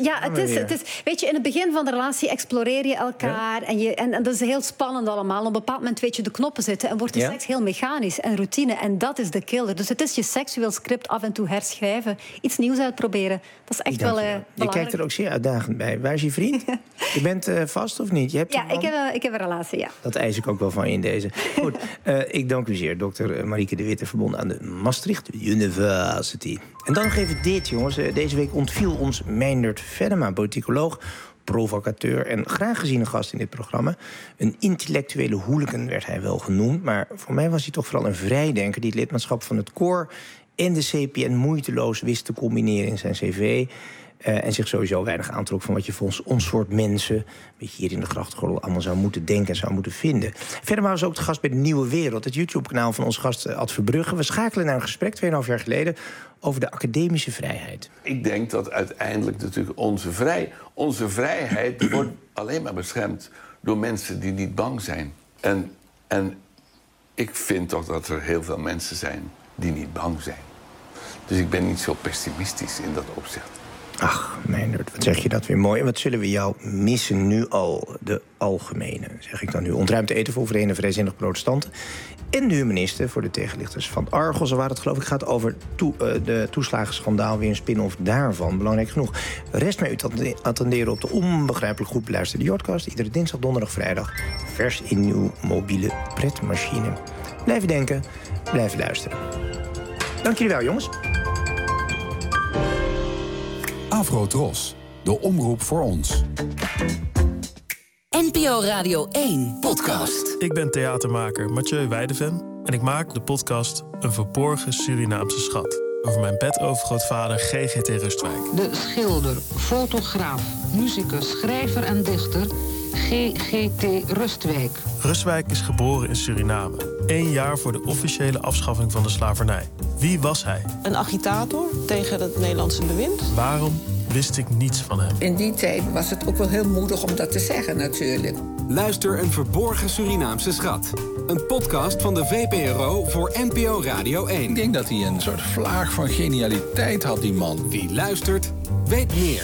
het is, weet je, in het begin van de relatie exploreer je elkaar. En dat is heel spannend allemaal. Op een bepaald moment weet je de knoppen zitten. En wordt de seks heel mechanisch en routine. En dat is de killer. Dus het is je seksueel script af en toe herschrijven. Iets nieuws uitproberen. Dat is echt wel belangrijk.
Je kijkt er ook zeer uitdagend bij. Waar is je vriend? Je bent vast of niet? Je hebt
ik heb een relatie, ja.
Dat eis ik ook wel van je in deze. Goed, ik dank u zeer. Dokter Marieke de Witte, verbonden aan de Maastricht University. En dan nog even dit, jongens. Deze week ontviel ons Meindert Venema, politicoloog, provocateur en graag geziene gast in dit programma. Een intellectuele hooligan werd hij wel genoemd, maar voor mij was hij toch vooral een vrijdenker die het lidmaatschap van het COR en de CPN moeiteloos wist te combineren in zijn cv. En zich sowieso weinig aantrok van wat je voor ons soort mensen, een beetje hier in de grachtgordel, allemaal zou moeten denken en zou moeten vinden. Verder was ook de gast bij De Nieuwe Wereld, het YouTube-kanaal van onze gast Ad Verbrugge. We schakelen naar een gesprek 2,5 jaar geleden over de academische vrijheid.
Ik denk dat uiteindelijk natuurlijk onze vrijheid wordt alleen maar beschermd door mensen die niet bang zijn. En ik vind toch dat er heel veel mensen zijn die niet bang zijn. Dus ik ben niet zo pessimistisch in dat opzicht.
Ach, Meindert, wat zeg je dat weer mooi. En wat zullen we jou missen nu al? De algemene, zeg ik dan nu. Ontruimd eten voor Verenigde Vrijzinnig Protestanten. En de humanisten voor de tegenlichters van Argos. Waar het geloof ik gaat over de toeslagenschandaal. Weer een spin-off daarvan, belangrijk genoeg. Rest mij u te attenderen op de onbegrijpelijk goed beluisterde Jordcast. Iedere dinsdag, donderdag, vrijdag. Vers in uw mobiele pretmachine. Blijven denken, blijven luisteren. Dank jullie wel, jongens.
Afro-Tros, de omroep voor ons.
NPO Radio 1 podcast.
Ik ben theatermaker Mathieu Weideven en ik maak de podcast Een verborgen Surinaamse schat over mijn bedovergrootvader GGT Rustwijk.
De schilder, fotograaf, muzikus, schrijver en dichter GGT Rustwijk.
Rustwijk is geboren in Suriname, 1 jaar voor de officiële afschaffing van de slavernij. Wie was hij?
Een agitator tegen het Nederlandse bewind.
Waarom wist ik niets van hem?
In die tijd was het ook wel heel moedig om dat te zeggen natuurlijk.
Luister Een verborgen Surinaamse schat. Een podcast van de VPRO voor NPO Radio 1.
Ik denk dat hij een soort vlaag van genialiteit had, die man.
Wie luistert, weet meer.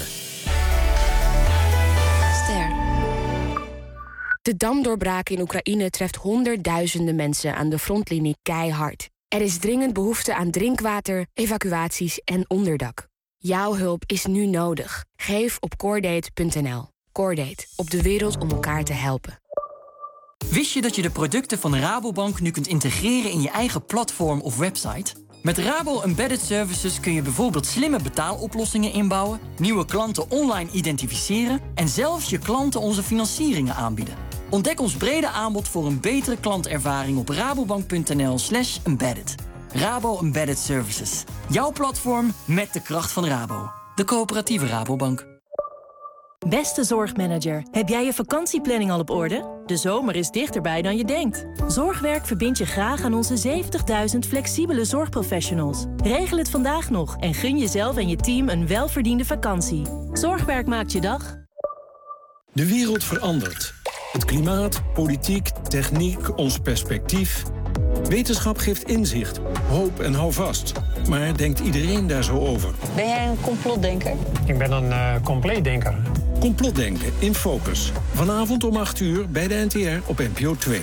Ster. De damdoorbraak in Oekraïne treft honderdduizenden mensen aan de frontlinie keihard. Er is dringend behoefte aan drinkwater, evacuaties en onderdak. Jouw hulp is nu nodig. Geef op Cordate.nl. Cordate, op de wereld om elkaar te helpen.
Wist je dat je de producten van Rabobank nu kunt integreren in je eigen platform of website? Met Rabo Embedded Services kun je bijvoorbeeld slimme betaaloplossingen inbouwen, nieuwe klanten online identificeren en zelfs je klanten onze financieringen aanbieden. Ontdek ons brede aanbod voor een betere klantervaring op rabobank.nl/embedded. Rabo Embedded Services. Jouw platform met de kracht van Rabo. De coöperatieve Rabobank.
Beste zorgmanager, heb jij je vakantieplanning al op orde? De zomer is dichterbij dan je denkt. Zorgwerk verbindt je graag aan onze 70.000 flexibele zorgprofessionals. Regel het vandaag nog en gun jezelf en je team een welverdiende vakantie. Zorgwerk maakt je dag.
De wereld verandert. Het klimaat, politiek, techniek, ons perspectief. Wetenschap geeft inzicht, hoop en houvast. Maar denkt iedereen daar zo over?
Ben jij een complotdenker?
Ik ben een compleetdenker.
Complotdenken in Focus. Vanavond om 8:00 bij de NTR op NPO 2.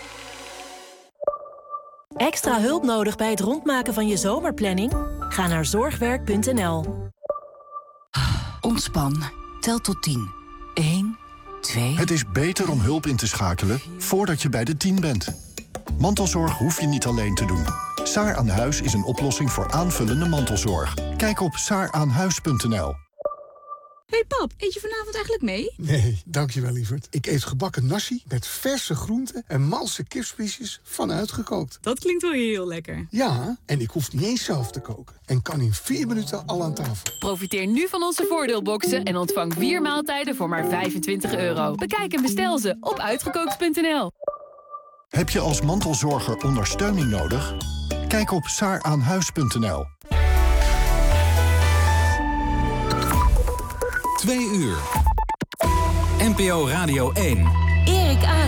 Extra hulp nodig bij het rondmaken van je zomerplanning? Ga naar zorgwerk.nl.
Ontspan. Tel tot 10. 1, 2...
Het is beter om hulp in te schakelen voordat je bij de 10 bent. Mantelzorg hoef je niet alleen te doen. Saar aan Huis is een oplossing voor aanvullende mantelzorg. Kijk op saaraanhuis.nl.
Hey pap, eet je vanavond eigenlijk mee?
Nee, dankjewel lieverd. Ik eet gebakken nasi met verse groenten en malse kipspiesjes vanuitgekookt.
Dat klinkt wel heel lekker.
Ja, en ik hoef niet eens zelf te koken. En kan in 4 minuten al aan tafel.
Profiteer nu van onze voordeelboxen en ontvang 4 maaltijden voor maar €25. Bekijk en bestel ze op uitgekookt.nl.
Heb je als mantelzorger ondersteuning nodig? Kijk op saaraanhuis.nl.
2 uur. NPO Radio 1.
Erik Arendt.